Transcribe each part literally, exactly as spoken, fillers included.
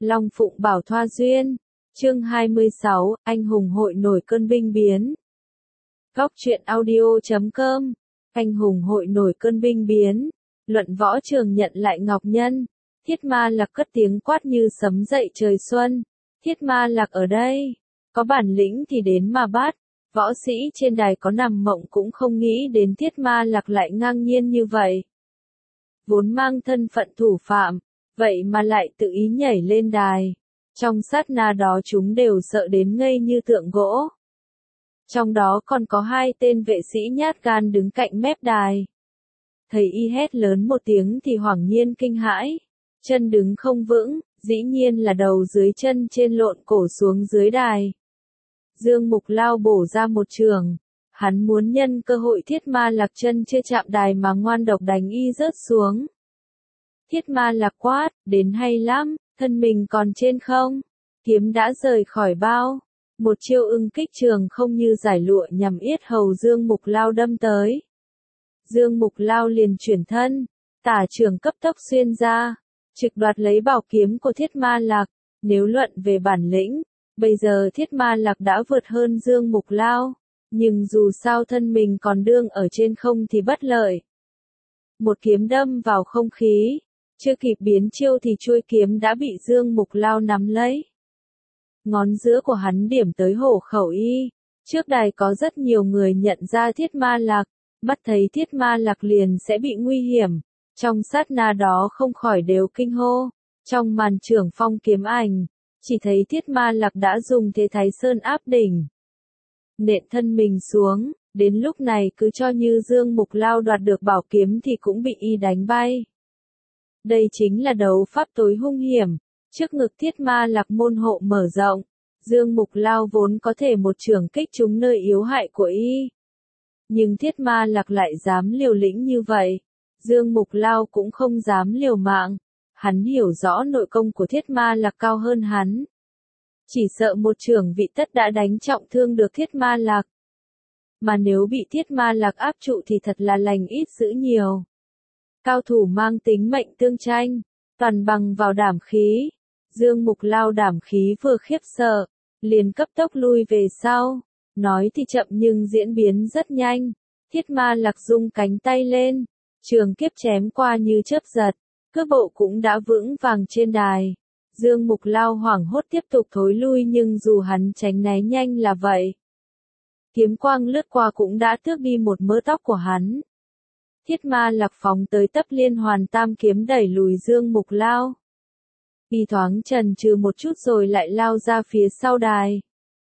Long Phụng Bảo Thoa Duyên. Chương hai mươi sáu, anh hùng hội nổi cơn binh biến. Góc truyện audio chấm com. Anh hùng hội nổi cơn binh biến. Luận võ trường nhận lại Ngọc Nhân. Thiết Ma Lạc cất tiếng quát như sấm dậy trời xuân. Thiết Ma Lạc ở đây. Có bản lĩnh thì đến mà bắt. Võ sĩ trên đài có nằm mộng cũng không nghĩ đến Thiết Ma Lạc lại ngang nhiên như vậy. Vốn mang thân phận thủ phạm, vậy mà lại tự ý nhảy lên đài. Trong sát na đó chúng đều sợ đến ngây như tượng gỗ. Trong đó còn có hai tên vệ sĩ nhát gan đứng cạnh mép đài. Thấy y hét lớn một tiếng thì hoảng nhiên kinh hãi. Chân đứng không vững, dĩ nhiên là đầu dưới chân trên lộn cổ xuống dưới đài. Dương Mục lao bổ ra một trường. Hắn muốn nhân cơ hội Thiết Ma Lạc chân chưa chạm đài mà ngoan độc đánh y rớt xuống. Thiết Ma Lạc quát, đến hay lắm, thân mình còn trên không? Kiếm đã rời khỏi bao. Một chiêu ưng kích trường không như giải lụa nhằm yết hầu Dương Mục lao đâm tới. Dương Mục lao liền chuyển thân, tả trường cấp tốc xuyên ra, trực đoạt lấy bảo kiếm của Thiết Ma Lạc. Nếu luận về bản lĩnh, bây giờ Thiết Ma Lạc đã vượt hơn Dương Mục lao. Nhưng dù sao thân mình còn đương ở trên không thì bất lợi. Một kiếm đâm vào không khí, chưa kịp biến chiêu thì chuôi kiếm đã bị Dương Mục lao nắm lấy. Ngón giữa của hắn điểm tới hổ khẩu y. Trước đài có rất nhiều người nhận ra Thiết Ma Lạc, mắt thấy Thiết Ma Lạc liền sẽ bị nguy hiểm. Trong sát na đó không khỏi đều kinh hô. Trong màn trưởng phong kiếm ảnh, chỉ thấy Thiết Ma Lạc đã dùng thế Thái Sơn áp đỉnh. Nện thân mình xuống, đến lúc này cứ cho như Dương Mục lao đoạt được bảo kiếm thì cũng bị y đánh bay. Đây chính là đấu pháp tối hung hiểm, trước ngực Thiết Ma Lạc môn hộ mở rộng, Dương Mục lao vốn có thể một trường kích trúng nơi yếu hại của y. Nhưng Thiết Ma Lạc lại dám liều lĩnh như vậy, Dương Mục lao cũng không dám liều mạng, hắn hiểu rõ nội công của Thiết Ma Lạc cao hơn hắn. Chỉ sợ một trường vị tất đã đánh trọng thương được Thiết Ma Lạc. Mà nếu bị Thiết Ma Lạc áp trụ thì thật là lành ít dữ nhiều. Cao thủ mang tính mệnh tương tranh, toàn bằng vào đảm khí. Dương Mục lao đảm khí vừa khiếp sợ, liền cấp tốc lui về sau. Nói thì chậm nhưng diễn biến rất nhanh. Thiết Ma Lạc rung cánh tay lên, trường kiếp chém qua như chớp giật, cước bộ cũng đã vững vàng trên đài. Dương Mục lao hoảng hốt tiếp tục thối lui nhưng dù hắn tránh né nhanh là vậy. Kiếm quang lướt qua cũng đã tước đi một mớ tóc của hắn. Thiết Ma Lạc phóng tới tấp liên hoàn tam kiếm đẩy lùi Dương Mục lao. Y thoáng chần chừ một chút rồi lại lao ra phía sau đài.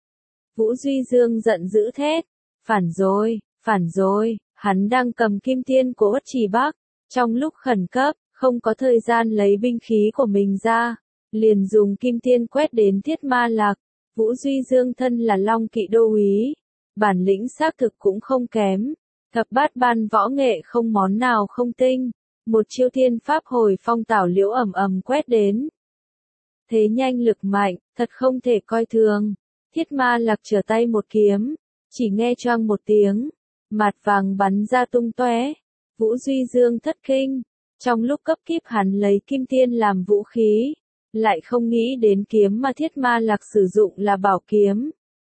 Vũ Duy Dương giận dữ thét, phản rồi, phản rồi, hắn đang cầm kim tiên của Uất Trì Bắc. Trong lúc khẩn cấp, không có thời gian lấy binh khí của mình ra. Liền dùng kim tiên quét đến Thiết Ma Lạc. Vũ Duy Dương thân là Long Kỵ đô úy, bản lĩnh xác thực cũng không kém. Thập bát ban võ nghệ không món nào không tinh. Một chiêu thiên pháp hồi phong tảo liễu ầm ầm quét đến. Thế nhanh lực mạnh, thật không thể coi thường. Thiết Ma Lạc trở tay một kiếm, chỉ nghe choang một tiếng, mạt vàng bắn ra tung tóe. Vũ Duy Dương thất kinh, trong lúc cấp kíp hắn lấy kim tiên làm vũ khí. Lại không nghĩ đến kiếm mà Thiết Ma Lạc sử dụng là bảo kiếm.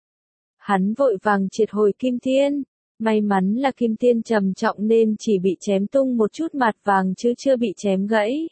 Hắn vội vàng triệt hồi kim tiên, may mắn là kim tiên trầm trọng nên chỉ bị chém tung một chút mạt vàng chứ chưa bị chém gãy.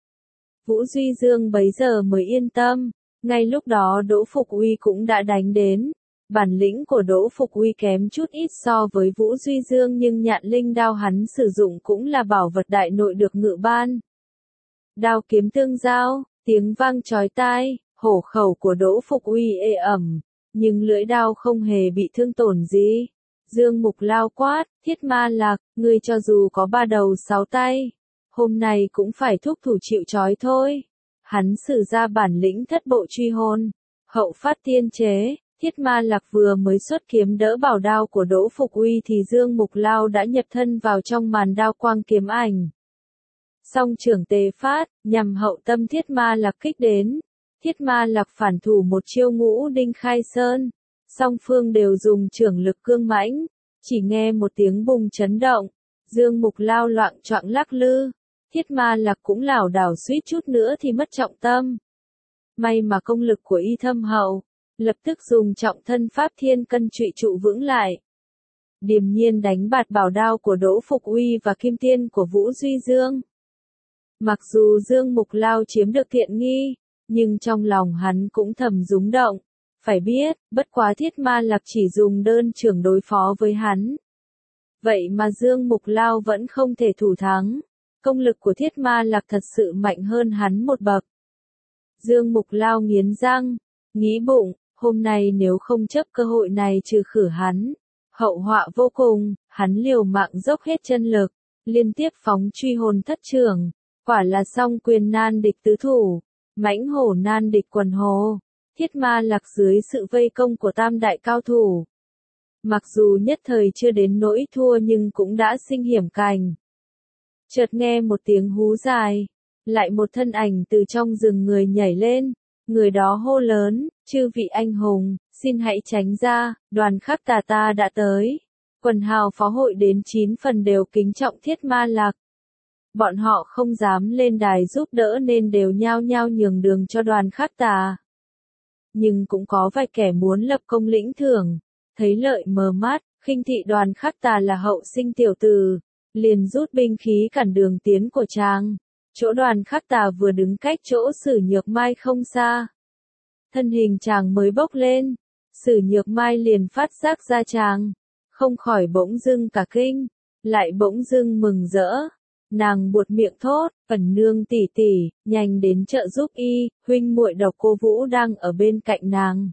Vũ Duy Dương bấy giờ mới yên tâm, ngay lúc đó Đỗ Phục Uy cũng đã đánh đến. Bản lĩnh của Đỗ Phục Uy kém chút ít so với Vũ Duy Dương nhưng nhạn linh đao hắn sử dụng cũng là bảo vật đại nội được ngự ban. Đao kiếm tương giao. Tiếng vang chói tai, hổ khẩu của Đỗ Phục Uy ê ẩm, nhưng lưỡi đao không hề bị thương tổn gì. Dương Mục lao quát, Thiết Ma Lạc, ngươi cho dù có ba đầu sáu tay, hôm nay cũng phải thúc thủ chịu trói thôi. Hắn sử ra bản lĩnh thất bộ truy hồn, hậu phát thiên chế. Thiết Ma Lạc vừa mới xuất kiếm đỡ bảo đao của Đỗ Phục Uy thì Dương Mục lao đã nhập thân vào trong màn đao quang kiếm ảnh. Song trưởng tề phát, nhằm hậu tâm Thiết Ma Lạc kích đến. Thiết Ma Lạc phản thủ một chiêu ngũ đinh khai sơn. Song phương đều dùng trưởng lực cương mãnh. Chỉ nghe một tiếng bùng chấn động. Dương Mục lao loạng choạng lắc lư. Thiết Ma Lạc cũng lảo đảo suýt chút nữa thì mất trọng tâm. may mà công lực của y thâm hậu, lập tức dùng trọng thân pháp thiên cân trụy trụ vững lại. Điềm nhiên đánh bạt bảo đao của Đỗ Phục Uy và kim tiên của Vũ Duy Dương. Mặc dù Dương Mục Lao chiếm được tiện nghi, nhưng trong lòng hắn cũng thầm rúng động. Phải biết, bất quá Thiết Ma Lạc chỉ dùng đơn trưởng đối phó với hắn. Vậy mà Dương Mục Lao vẫn không thể thủ thắng. Công lực của Thiết Ma Lạc thật sự mạnh hơn hắn một bậc. Dương Mục Lao nghiến răng, nghĩ bụng, hôm nay nếu không chấp cơ hội này trừ khử hắn, hậu họa vô cùng. Hắn liều mạng dốc hết chân lực, liên tiếp phóng truy hồn thất trưởng, quả là song quyền nan địch tứ thủ, mãnh hổ nan địch quần hồ. Thiết Ma Lạc dưới sự vây công của tam đại cao thủ, mặc dù nhất thời chưa đến nỗi thua nhưng cũng đã sinh hiểm cảnh. Chợt nghe một tiếng hú dài, lại một thân ảnh từ trong rừng người nhảy lên, người đó hô lớn, chư vị anh hùng, xin hãy tránh ra, Đoàn Khắc Tà ta đã tới. Quần hào phó hội đến chín phần đều kính trọng Thiết Ma Lạc. Bọn họ không dám lên đài giúp đỡ nên đều nhao nhao nhường đường cho Đoàn Khắc Tà. Nhưng cũng có vài kẻ muốn lập công lĩnh thưởng, thấy lợi mờ mắt, khinh thị Đoàn Khắc Tà là hậu sinh tiểu tử, liền rút binh khí cản đường tiến của chàng. Chỗ Đoàn Khắc Tà vừa đứng cách chỗ Sử Nhược Mai không xa. Thân hình chàng mới bốc lên, Sử Nhược Mai liền phát giác ra chàng, không khỏi bỗng dưng cả kinh, lại bỗng dưng mừng rỡ. Nàng buột miệng thốt, Ẩn Nương tỷ tỷ, nhanh đến trợ giúp y, huynh muội Độc Cô Vũ đang ở bên cạnh nàng.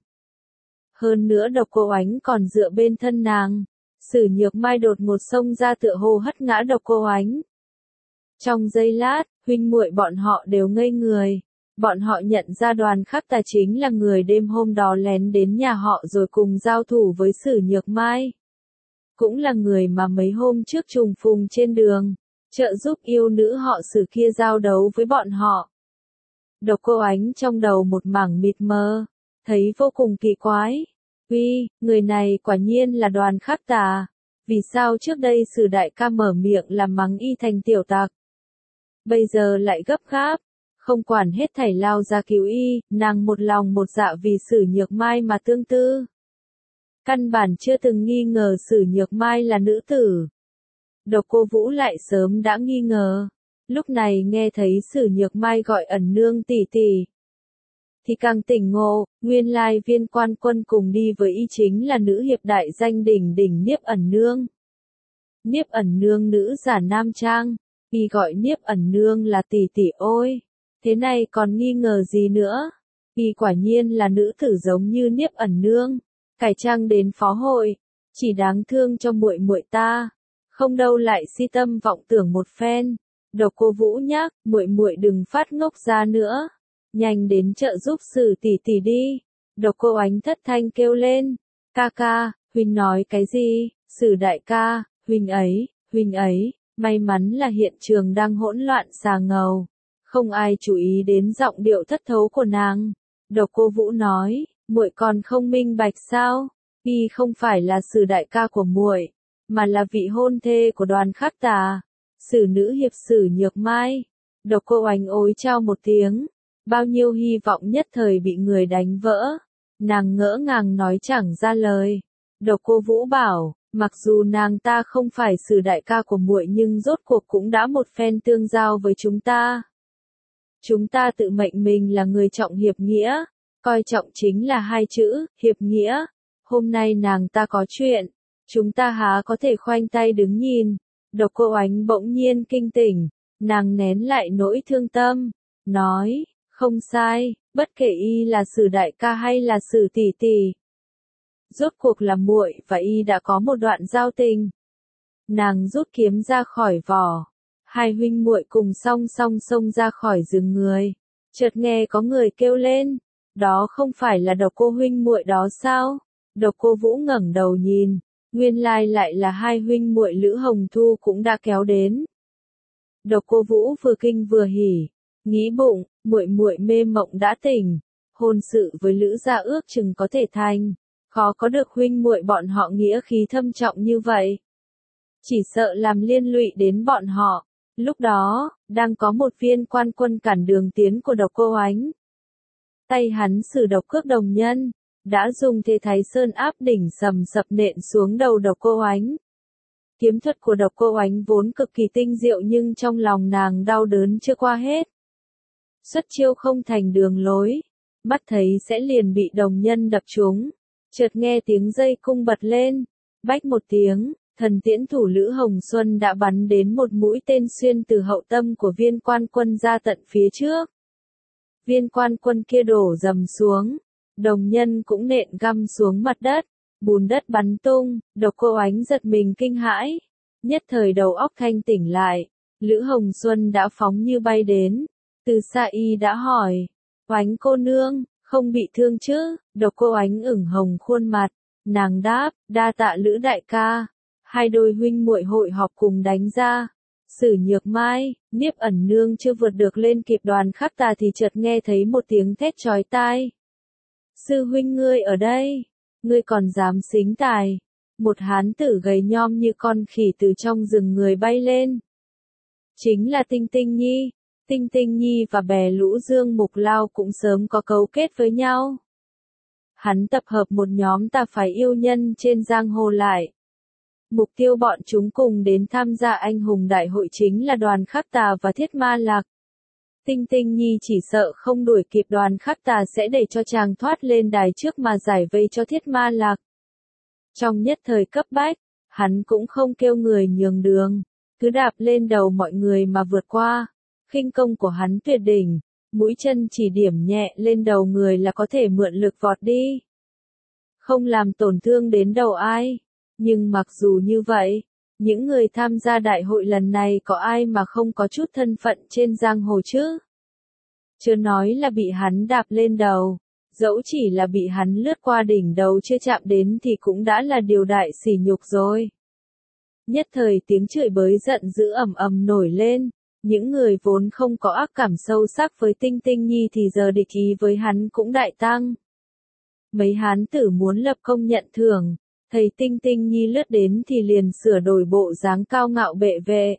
Hơn nữa Độc Cô Oánh còn dựa bên thân nàng. Sử Nhược Mai đột ngột xông ra tựa hồ hất ngã Độc Cô Oánh. Trong giây lát, huynh muội bọn họ đều ngây người. Bọn họ nhận ra Đoàn Khắc Tà chính là người đêm hôm đó lén đến nhà họ rồi cùng giao thủ với Sử Nhược Mai. Cũng là người mà mấy hôm trước trùng phùng trên đường, trợ giúp yêu nữ họ Sử kia giao đấu với bọn họ. Độc Cô Oánh trong đầu một mảng mịt mờ, thấy vô cùng kỳ quái. Uy, người này quả nhiên là Đoàn Khắc Tà. Vì sao trước đây Sử đại ca mở miệng làm mắng y thành tiểu tặc, bây giờ lại gấp gáp, không quản hết thảy lao ra cứu y, nàng một lòng một dạ vì Sử Nhược Mai mà tương tư. Căn bản chưa từng nghi ngờ Sử Nhược Mai là nữ tử. Độc Cô Vũ lại sớm đã nghi ngờ, lúc này nghe thấy Sử Nhược Mai gọi Ẩn Nương tỷ tỷ, thì càng tỉnh ngộ, nguyên lai Viên Quan Quân cùng đi với y chính là nữ hiệp đại danh đỉnh đỉnh Niếp Ẩn Nương. Niếp Ẩn Nương nữ giả nam trang, y gọi Niếp Ẩn Nương là tỷ tỷ ôi, thế này còn nghi ngờ gì nữa, y quả nhiên là nữ tử giống như Niếp Ẩn Nương, cải trang đến phó hội, chỉ đáng thương cho muội muội ta, không đâu lại si tâm vọng tưởng một phen. Độc Cô Vũ nhắc, muội muội đừng phát ngốc ra nữa, nhanh đến trợ giúp Sử tỷ tỷ đi. Độc Cô Oánh thất thanh kêu lên, ca ca, huynh nói cái gì? Sử đại ca, huynh ấy, huynh ấy. May mắn là hiện trường đang hỗn loạn xà ngầu, không ai chú ý đến giọng điệu thất thấu của nàng. Độc Cô Vũ nói, muội còn không minh bạch sao? Y không phải là Sử đại ca của muội, mà là vị hôn thê của Đoàn Khắc Tà, Sử nữ hiệp Sử Nhược Mai. Độc Cô Oánh ối chao một tiếng, bao nhiêu hy vọng nhất thời bị người đánh vỡ. Nàng ngỡ ngàng nói chẳng ra lời. Độc Cô Vũ bảo, mặc dù nàng ta không phải Sử đại ca của muội nhưng rốt cuộc cũng đã một phen tương giao với chúng ta. Chúng ta tự mệnh mình là người trọng hiệp nghĩa, coi trọng chính là hai chữ, hiệp nghĩa. Hôm nay nàng ta có chuyện, chúng ta há có thể khoanh tay đứng nhìn. Độc Cô Oánh bỗng nhiên kinh tỉnh, nàng nén lại nỗi thương tâm, nói, không sai, bất kể y là Sử đại ca hay là Sử tỷ tỷ, rốt cuộc là muội và y đã có một đoạn giao tình. Nàng rút kiếm ra khỏi vỏ, hai huynh muội cùng song song xông ra khỏi rừng người. Chợt nghe có người kêu lên, đó không phải là Độc Cô huynh muội đó sao? Độc Cô Vũ ngẩng đầu nhìn, nguyên lai lại là hai huynh muội Lữ Hồng Thu cũng đã kéo đến. Độc Cô Vũ vừa kinh vừa hỉ, nghĩ bụng, muội muội mê mộng đã tỉnh, hôn sự với Lữ gia ước chừng có thể thành, khó có được huynh muội bọn họ nghĩa khí thâm trọng như vậy. Chỉ sợ làm liên lụy đến bọn họ. Lúc đó, đang có một Viên Quan Quân cản đường tiến của Độc Cô Oánh. Tay hắn sử độc cước đồng nhân, đã dùng thế thái sơn áp đỉnh sầm sập nện xuống đầu Độc Cô Oánh. Kiếm thuật của Độc Cô Oánh vốn cực kỳ tinh diệu nhưng trong lòng nàng đau đớn chưa qua hết. Xuất chiêu không thành đường lối, mắt thấy sẽ liền bị đồng nhân đập trúng. Chợt nghe tiếng dây cung bật lên, bách một tiếng, thần tiễn thủ Lữ Hồng Xuân đã bắn đến một mũi tên xuyên từ hậu tâm của Viên Quan Quân ra tận phía trước. Viên Quan Quân kia đổ rầm xuống, đồng nhân cũng nện găm xuống mặt đất, bùn đất bắn tung, Độc Cô Oánh giật mình kinh hãi, nhất thời đầu óc thanh tỉnh lại, Lữ Hồng Xuân đã phóng như bay đến, từ xa y đã hỏi, Oánh cô nương, không bị thương chứ? Độc Cô Oánh ửng hồng khuôn mặt, nàng đáp, đa tạ Lữ đại ca. Hai đôi huynh muội hội họp cùng đánh ra. Sử Nhược Mai, Niếp Ẩn Nương chưa vượt được lên kịp Đoàn Khắc Tà thì chợt nghe thấy một tiếng thét chói tai. Sư huynh ngươi ở đây, ngươi còn dám xính tài. Một hán tử gầy nhom như con khỉ từ trong rừng người bay lên. Chính là Tinh Tinh Nhi. Tinh Tinh Nhi và bè lũ Dương Mục Lao cũng sớm có cấu kết với nhau. Hắn tập hợp một nhóm tà phái yêu nhân trên giang hồ lại. Mục tiêu bọn chúng cùng đến tham gia anh hùng đại hội chính là Đoàn Khắc Tà và Thiết Ma Lạc. Tinh Tinh Nhi chỉ sợ không đuổi kịp Đoàn Khắc Tà sẽ để cho chàng thoát lên đài trước mà giải vây cho Thiết Ma Lạc. Trong nhất thời cấp bách, hắn cũng không kêu người nhường đường, cứ đạp lên đầu mọi người mà vượt qua. Khinh công của hắn tuyệt đỉnh, mũi chân chỉ điểm nhẹ lên đầu người là có thể mượn lực vọt đi. Không làm tổn thương đến đầu ai. Nhưng mặc dù như vậy, những người tham gia đại hội lần này có ai mà không có chút thân phận trên giang hồ chứ? Chưa nói là bị hắn đạp lên đầu, dẫu chỉ là bị hắn lướt qua đỉnh đầu chưa chạm đến thì cũng đã là điều đại sỉ nhục rồi. Nhất thời tiếng chửi bới giận dữ ầm ầm nổi lên, những người vốn không có ác cảm sâu sắc với Tinh Tinh Nhi thì giờ địch ý với hắn cũng đại tăng. Mấy hán tử muốn lập công nhận thưởng. Thấy Tinh Tinh Nhi lướt đến thì liền sửa đổi bộ dáng cao ngạo bệ vệ.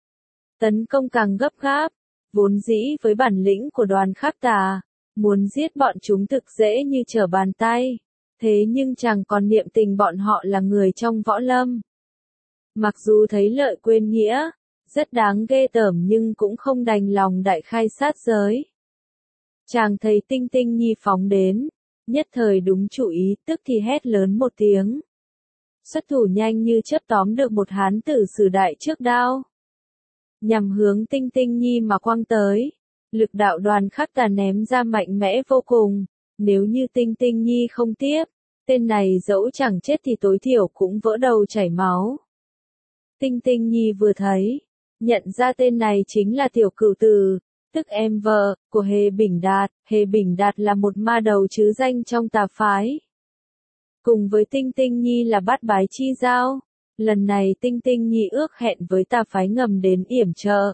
Tấn công càng gấp gáp, vốn dĩ với bản lĩnh của Đoàn Khắc Tà, muốn giết bọn chúng thực dễ như trở bàn tay. Thế nhưng chẳng còn niệm tình bọn họ là người trong võ lâm. Mặc dù thấy lợi quên nghĩa, rất đáng ghê tởm nhưng cũng không đành lòng đại khai sát giới. Chàng thấy Tinh Tinh Nhi phóng đến, nhất thời đúng chủ ý tức thì hét lớn một tiếng. Xuất thủ nhanh như chớp tóm được một hán tử sử đại trước đao. Nhằm hướng Tinh Tinh Nhi mà quăng tới. Lực đạo Đoàn Khắc Tà ném ra mạnh mẽ vô cùng. Nếu như Tinh Tinh Nhi không tiếp, tên này dẫu chẳng chết thì tối thiểu cũng vỡ đầu chảy máu. Tinh Tinh Nhi vừa thấy, nhận ra tên này chính là Tiểu Cửu Tử, tức em vợ của Hề Bình Đạt. Hề Bình Đạt là một ma đầu chứ danh trong tà phái. Cùng với Tinh Tinh Nhi là bát bái chi giao, lần này Tinh Tinh Nhi ước hẹn với tà phái ngầm đến yểm trợ.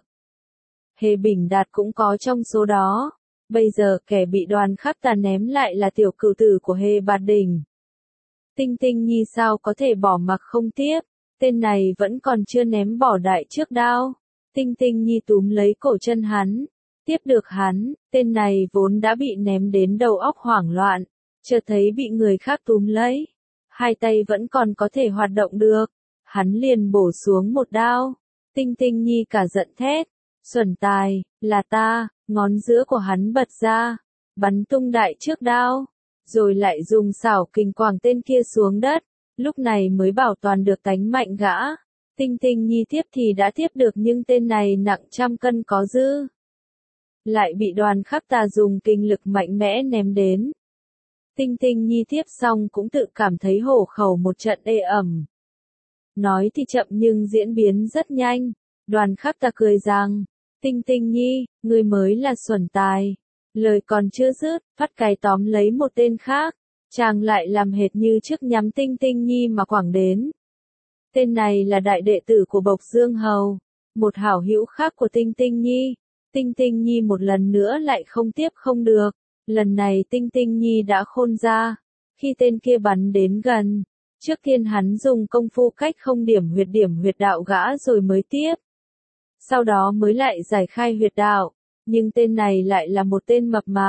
Hề Bình Đạt cũng có trong số đó, bây giờ kẻ bị Đoàn Khắc Tà ném lại là Tiểu Cửu Tử của Hề Bạt Đỉnh. Tinh Tinh Nhi sao có thể bỏ mặc không tiếp, tên này vẫn còn chưa ném bỏ đại trước đao. Tinh Tinh Nhi túm lấy cổ chân hắn, tiếp được hắn, tên này vốn đã bị ném đến đầu óc hoảng loạn. Chợt thấy bị người khác túm lấy, hai tay vẫn còn có thể hoạt động được, hắn liền bổ xuống một đao. Tinh Tinh Nhi cả giận thét, xuẩn tài, là ta, ngón giữa của hắn bật ra, bắn tung đại trước đao, rồi lại dùng xảo kình quàng tên kia xuống đất, lúc này mới bảo toàn được tánh mạnh gã. Tinh Tinh Nhi tiếp thì đã tiếp được nhưng tên này nặng trăm cân có dư. Lại bị Đoàn Khắc Tà dùng kinh lực mạnh mẽ ném đến. Tinh Tinh Nhi tiếp xong cũng tự cảm thấy hổ khẩu một trận ê ẩm. Nói thì chậm nhưng diễn biến rất nhanh. Đoàn Khắc Tà cười rằng, Tinh Tinh Nhi, ngươi mới là xuẩn tài. Lời còn chưa dứt, phát cái tóm lấy một tên khác. Chàng lại làm hệt như trước nhắm Tinh Tinh Nhi mà quẳng đến. Tên này là đại đệ tử của Bộc Dương Hầu, một hảo hữu khác của Tinh Tinh Nhi. Tinh Tinh Nhi một lần nữa lại không tiếp không được. Lần này Tinh Tinh Nhi đã khôn ra. Khi tên kia bắn đến gần, trước tiên hắn dùng công phu cách không điểm huyệt điểm huyệt đạo gã rồi mới tiếp. Sau đó mới lại giải khai huyệt đạo. Nhưng tên này lại là một tên mập mạp.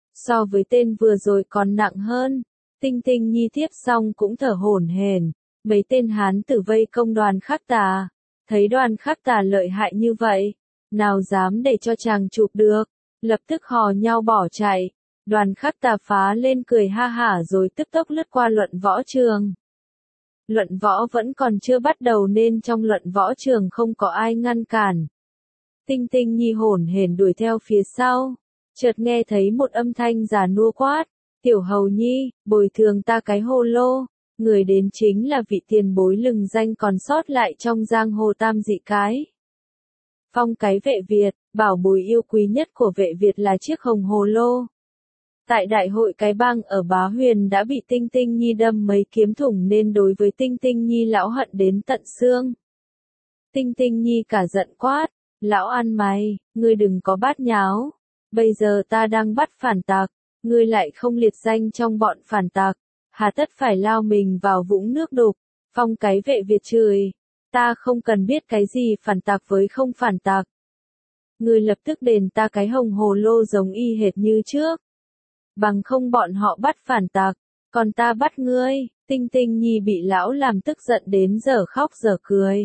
so với tên vừa rồi còn nặng hơn. Tinh Tinh Nhi tiếp xong cũng thở hổn hển, mấy tên hán tử vây công Đoàn Khắc Tà, thấy Đoàn Khắc Tà lợi hại như vậy, nào dám để cho chàng chụp được, lập tức hò nhau bỏ chạy. Đoàn Khắc Tà phá lên cười ha hả rồi tức tốc lướt qua luận võ trường. Luận võ vẫn còn chưa bắt đầu nên trong luận võ trường không có ai ngăn cản. Tinh Tinh Nhi hổn hển đuổi theo phía sau, chợt nghe thấy một âm thanh già nua quát, Tiểu Hầu Nhi, bồi thường ta cái hồ lô. Người đến chính là vị tiền bối lừng danh còn sót lại trong giang hồ tam dị cái. Phong cái vệ Việt, bảo bối yêu quý nhất của vệ Việt là chiếc hồng hồ lô. Tại đại hội cái bang ở Bá Huyền đã bị Tinh Tinh Nhi đâm mấy kiếm thủng nên đối với Tinh Tinh Nhi lão hận đến tận xương. Tinh Tinh Nhi cả giận quát, lão ăn mày, ngươi đừng có bát nháo. Bây giờ ta đang bắt phản tặc, ngươi lại không liệt danh trong bọn phản tặc. Hà tất phải lao mình vào vũng nước đục. Phong cái vệ Việt chửi, ta không cần biết cái gì phản tặc với không phản tặc. Ngươi lập tức đền ta cái hồng hồ lô giống y hệt như trước. Bằng không bọn họ bắt phản tặc, còn ta bắt ngươi. Tinh Tinh Nhi bị lão làm tức giận đến giờ khóc giờ cười.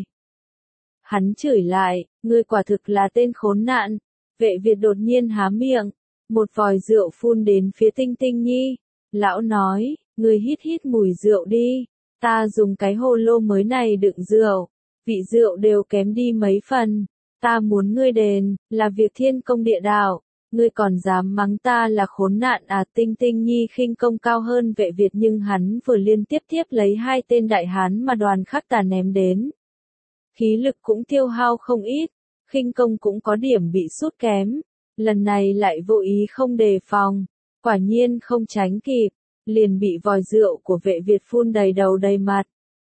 Hắn chửi lại, ngươi quả thực là tên khốn nạn. Vệ Việt đột nhiên há miệng, một vòi rượu phun đến phía Tinh Tinh Nhi. Lão nói, ngươi hít hít mùi rượu đi, ta dùng cái hồ lô mới này đựng rượu, vị rượu đều kém đi mấy phần, ta muốn ngươi đền, là việc thiên công địa đạo, ngươi còn dám mắng ta là khốn nạn à. Tinh Tinh Nhi khinh công cao hơn vệ Việt nhưng hắn vừa liên tiếp tiếp lấy hai tên đại hán mà Đoàn Khắc Tà ném đến. Khí lực cũng tiêu hao không ít, khinh công cũng có điểm bị sút kém, lần này lại vô ý không đề phòng, quả nhiên không tránh kịp. Liền bị vòi rượu của vệ Việt phun đầy đầu đầy mặt.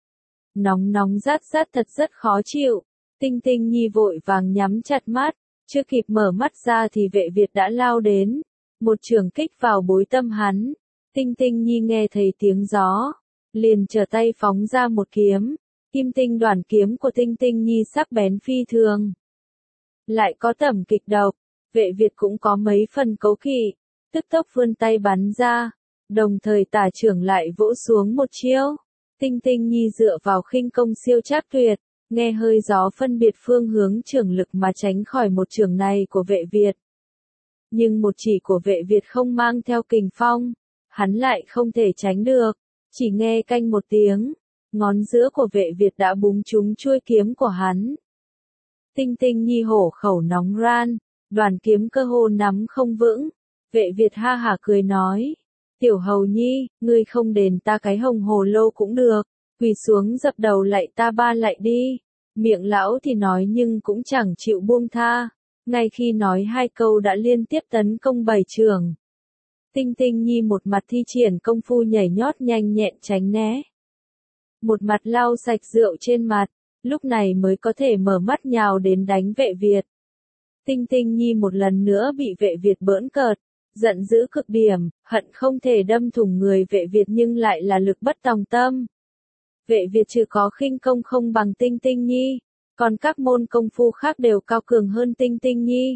Nóng nóng rát rát thật rất khó chịu. Tinh Tinh Nhi vội vàng nhắm chặt mắt, chưa kịp mở mắt ra thì vệ Việt đã lao đến. Một chưởng kích vào bối tâm hắn. Tinh Tinh Nhi nghe thấy tiếng gió, liền trở tay phóng ra một kiếm. Kim tinh đoàn kiếm của Tinh Tinh Nhi sắc bén phi thường. Lại có tẩm kịch độc, vệ Việt cũng có mấy phần cấu kỵ, tức tốc vươn tay bắn ra. Đồng thời tả trưởng lại vỗ xuống một chiêu. Tinh Tinh Nhi dựa vào khinh công siêu trác tuyệt, nghe hơi gió phân biệt phương hướng trưởng lực mà tránh khỏi một trưởng này của vệ Việt. Nhưng một chỉ của vệ Việt không mang theo kình phong, hắn lại không thể tránh được, chỉ nghe canh một tiếng, ngón giữa của vệ Việt đã búng trúng chuôi kiếm của hắn. Tinh Tinh Nhi hổ khẩu nóng ran, đoàn kiếm cơ hồ nắm không vững, vệ Việt ha hả cười nói. Tiểu Hầu Nhi, ngươi không đền ta cái hồng hồ lô cũng được, quỳ xuống dập đầu lạy ta ba lạy đi. Miệng lão thì nói nhưng cũng chẳng chịu buông tha, ngay khi nói hai câu đã liên tiếp tấn công bảy trường. Tinh Tinh Nhi một mặt thi triển công phu nhảy nhót nhanh nhẹn tránh né, một mặt lau sạch rượu trên mặt, lúc này mới có thể mở mắt nhào đến đánh vệ Việt. Tinh Tinh Nhi một lần nữa bị vệ Việt bỡn cợt. Giận dữ cực điểm, hận không thể đâm thủng người vệ Việt nhưng lại là lực bất tòng tâm. Vệ Việt trừ có khinh công không bằng Tinh Tinh Nhi, còn các môn công phu khác đều cao cường hơn Tinh Tinh Nhi.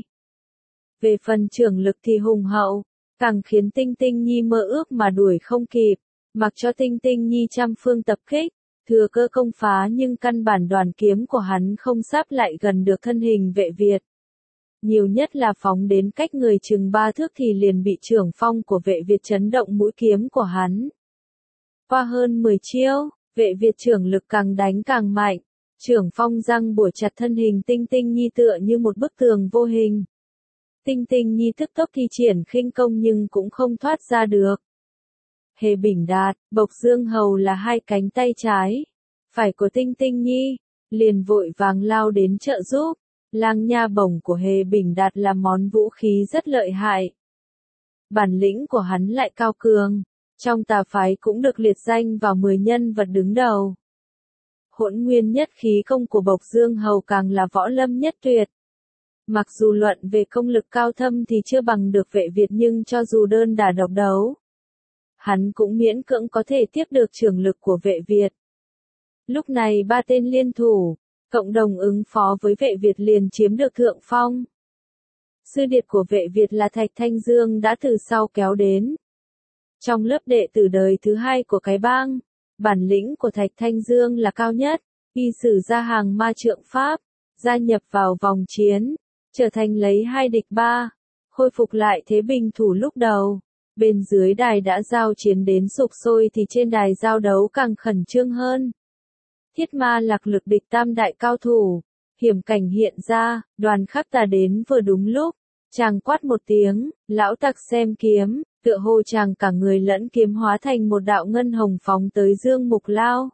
Về phần trưởng lực thì hùng hậu, càng khiến Tinh Tinh Nhi mơ ước mà đuổi không kịp, mặc cho Tinh Tinh Nhi trăm phương tập kích, thừa cơ công phá nhưng căn bản đoàn kiếm của hắn không sáp lại gần được thân hình vệ Việt. Nhiều nhất là phóng đến cách người chừng ba thước thì liền bị trưởng phong của vệ Việt chấn động mũi kiếm của hắn. Qua hơn mười chiêu, vệ Việt trưởng lực càng đánh càng mạnh, trưởng phong răng bủa chặt thân hình Tinh Tinh Nhi tựa như một bức tường vô hình. Tinh Tinh Nhi tức tốc thi triển khinh công nhưng cũng không thoát ra được. Hề Bình Đạt, Bộc Dương Hầu là hai cánh tay trái, phải của Tinh Tinh Nhi, liền vội vàng lao đến trợ giúp. Lang nha bổng của Hề Bình Đạt là món vũ khí rất lợi hại. Bản lĩnh của hắn lại cao cường, trong tà phái cũng được liệt danh vào mười nhân vật đứng đầu. Hỗn nguyên nhất khí công của Bộc Dương Hầu càng là võ lâm nhất tuyệt. Mặc dù luận về công lực cao thâm thì chưa bằng được vệ Việt nhưng cho dù đơn đả độc đấu, hắn cũng miễn cưỡng có thể tiếp được trưởng lực của vệ Việt. Lúc này ba tên liên thủ, cộng đồng ứng phó với vệ Việt liền chiếm được thượng phong. Sư điệt của vệ Việt là Thạch Thanh Dương đã từ sau kéo đến. Trong lớp đệ tử đời thứ hai của cái bang, bản lĩnh của Thạch Thanh Dương là cao nhất, y sử ra hàng ma trượng pháp, gia nhập vào vòng chiến, trở thành lấy hai địch ba, khôi phục lại thế bình thủ lúc đầu. Bên dưới đài đã giao chiến đến sục sôi thì trên đài giao đấu càng khẩn trương hơn. Thiết Ma Lạc lực địch tam đại cao thủ, hiểm cảnh hiện ra, Đoàn Khắc Tà đến vừa đúng lúc, chàng quát một tiếng, lão tặc xem kiếm, tựa hồ chàng cả người lẫn kiếm hóa thành một đạo ngân hồng phóng tới Dương Mục Lao.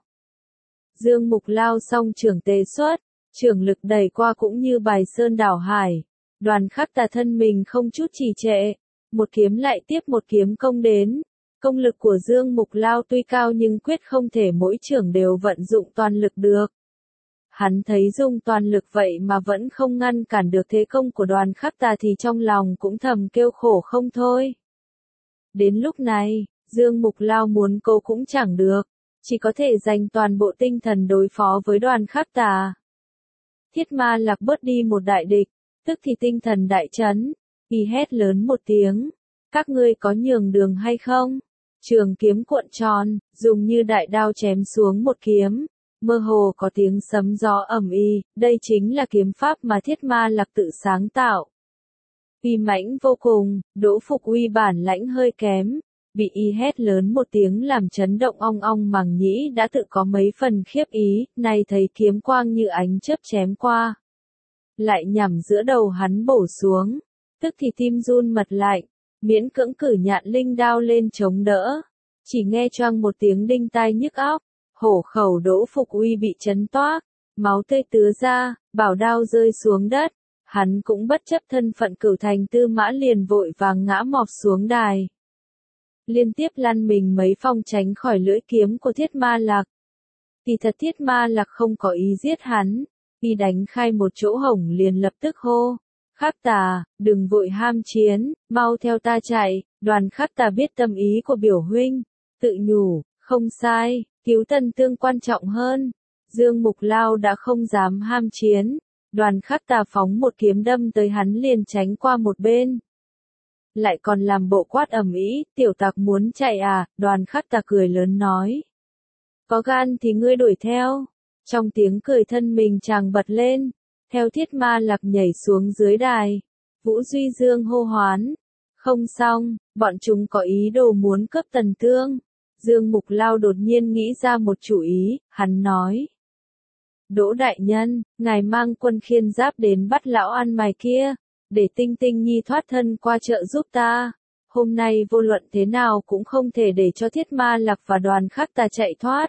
Dương Mục Lao song trưởng tề xuất, trưởng lực đẩy qua cũng như bài sơn đảo hải. Đoàn Khắc Tà thân mình không chút trì trệ, một kiếm lại tiếp một kiếm công đến. Công lực của Dương Mục Lao tuy cao nhưng quyết không thể mỗi trưởng đều vận dụng toàn lực được. Hắn thấy dùng toàn lực vậy mà vẫn không ngăn cản được thế công của Đoàn Khắc Tà thì trong lòng cũng thầm kêu khổ không thôi. Đến lúc này, Dương Mục Lao muốn cố cũng chẳng được, chỉ có thể dành toàn bộ tinh thần đối phó với Đoàn Khắc Tà. Thiết Ma Lạc bớt đi một đại địch, tức thì tinh thần đại chấn, y hét lớn một tiếng, các ngươi có nhường đường hay không? Trường kiếm cuộn tròn, dùng như đại đao chém xuống một kiếm, mơ hồ có tiếng sấm gió ầm ĩ, đây chính là kiếm pháp mà Thiết Ma Lạc tự sáng tạo. Uy mãnh vô cùng, Đỗ Phục Uy bản lãnh hơi kém, bị y hét lớn một tiếng làm chấn động ong ong màng nhĩ đã tự có mấy phần khiếp ý, nay thấy kiếm quang như ánh chớp chém qua, lại nhằm giữa đầu hắn bổ xuống, tức thì tim run mật lạnh, miễn cưỡng cử nhạn linh đao lên chống đỡ, chỉ nghe choang một tiếng đinh tai nhức óc, hổ khẩu Đỗ Phục Uy bị chấn toác, máu tươi tứa ra, bảo đao rơi xuống đất, hắn cũng bất chấp thân phận cửu thành tư mã liền vội vàng ngã mọp xuống đài. Liên tiếp lăn mình mấy phong tránh khỏi lưỡi kiếm của Thiết Ma Lạc. Kỳ thật Thiết Ma Lạc không có ý giết hắn, y đánh khai một chỗ hổng liền lập tức hô. Khắc Tà, đừng vội ham chiến, mau theo ta chạy. Đoàn Khắc Tà biết tâm ý của biểu huynh, tự nhủ, không sai, cứu Tần Tương quan trọng hơn. Dương Mục Lao đã không dám ham chiến, Đoàn Khắc Tà phóng một kiếm đâm tới hắn liền tránh qua một bên. Lại còn làm bộ quát ầm ĩ, tiểu tặc muốn chạy à? Đoàn Khắc Tà cười lớn nói. Có gan thì ngươi đuổi theo. Trong tiếng cười thân mình chàng bật lên, theo Thiết Ma Lạc nhảy xuống dưới đài. Vũ Duy Dương hô hoán. Không xong, bọn chúng có ý đồ muốn cướp Tần Tương. Dương Mục Lao đột nhiên nghĩ ra một chủ ý, hắn nói. Đỗ đại nhân, ngài mang quân khiên giáp đến bắt lão ăn mày kia, để Tinh Tinh Nhi thoát thân qua chợ giúp ta. Hôm nay vô luận thế nào cũng không thể để cho Thiết Ma Lạc và Đoàn Khắc Tà chạy thoát.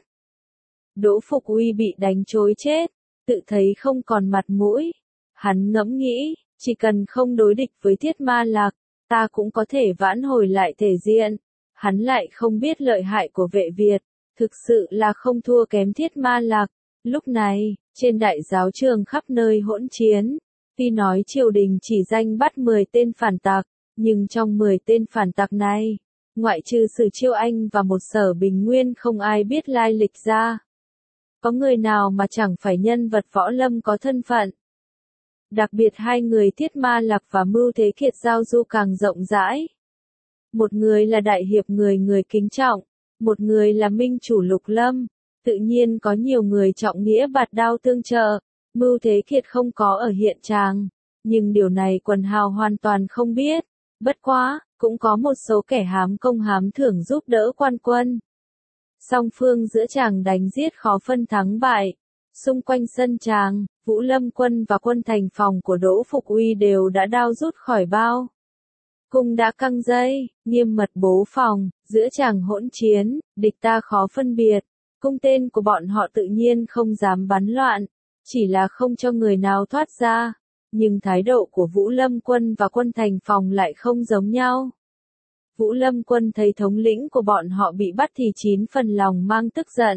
Đỗ Phục Uy bị đánh trối chết, tự thấy không còn mặt mũi. Hắn ngẫm nghĩ, chỉ cần không đối địch với Thiết Ma Lạc, ta cũng có thể vãn hồi lại thể diện. Hắn lại không biết lợi hại của vệ Việt, thực sự là không thua kém Thiết Ma Lạc. Lúc này, trên đại giáo trường khắp nơi hỗn chiến. Tuy nói triều đình chỉ danh bắt mười tên phản tặc, nhưng trong mười tên phản tặc này, ngoại trừ Sử Chiêu Anh và một Sở Bình Nguyên không ai biết lai lịch ra. Có người nào mà chẳng phải nhân vật võ lâm có thân phận. Đặc biệt hai người Thiết Ma Lạc và Mưu Thế Kiệt giao du càng rộng rãi. Một người là đại hiệp người người kính trọng, một người là minh chủ Lục Lâm, tự nhiên có nhiều người trọng nghĩa bạt đao tương trợ. Mưu Thế Kiệt không có ở hiện tràng, nhưng điều này quần hào hoàn toàn không biết. Bất quá, cũng có một số kẻ hám công hám thưởng giúp đỡ quan quân. Song phương giữa tràng đánh giết khó phân thắng bại. Xung quanh sân tràng, Vũ Lâm quân và quân thành phòng của Đỗ Phục Uy đều đã đao rút khỏi bao. Cung đã căng dây, nghiêm mật bố phòng, giữa tràng hỗn chiến, địch ta khó phân biệt. Cung tên của bọn họ tự nhiên không dám bắn loạn, chỉ là không cho người nào thoát ra. Nhưng thái độ của Vũ Lâm quân và quân thành phòng lại không giống nhau. Vũ Lâm quân thấy thống lĩnh của bọn họ bị bắt thì chín phần lòng mang tức giận.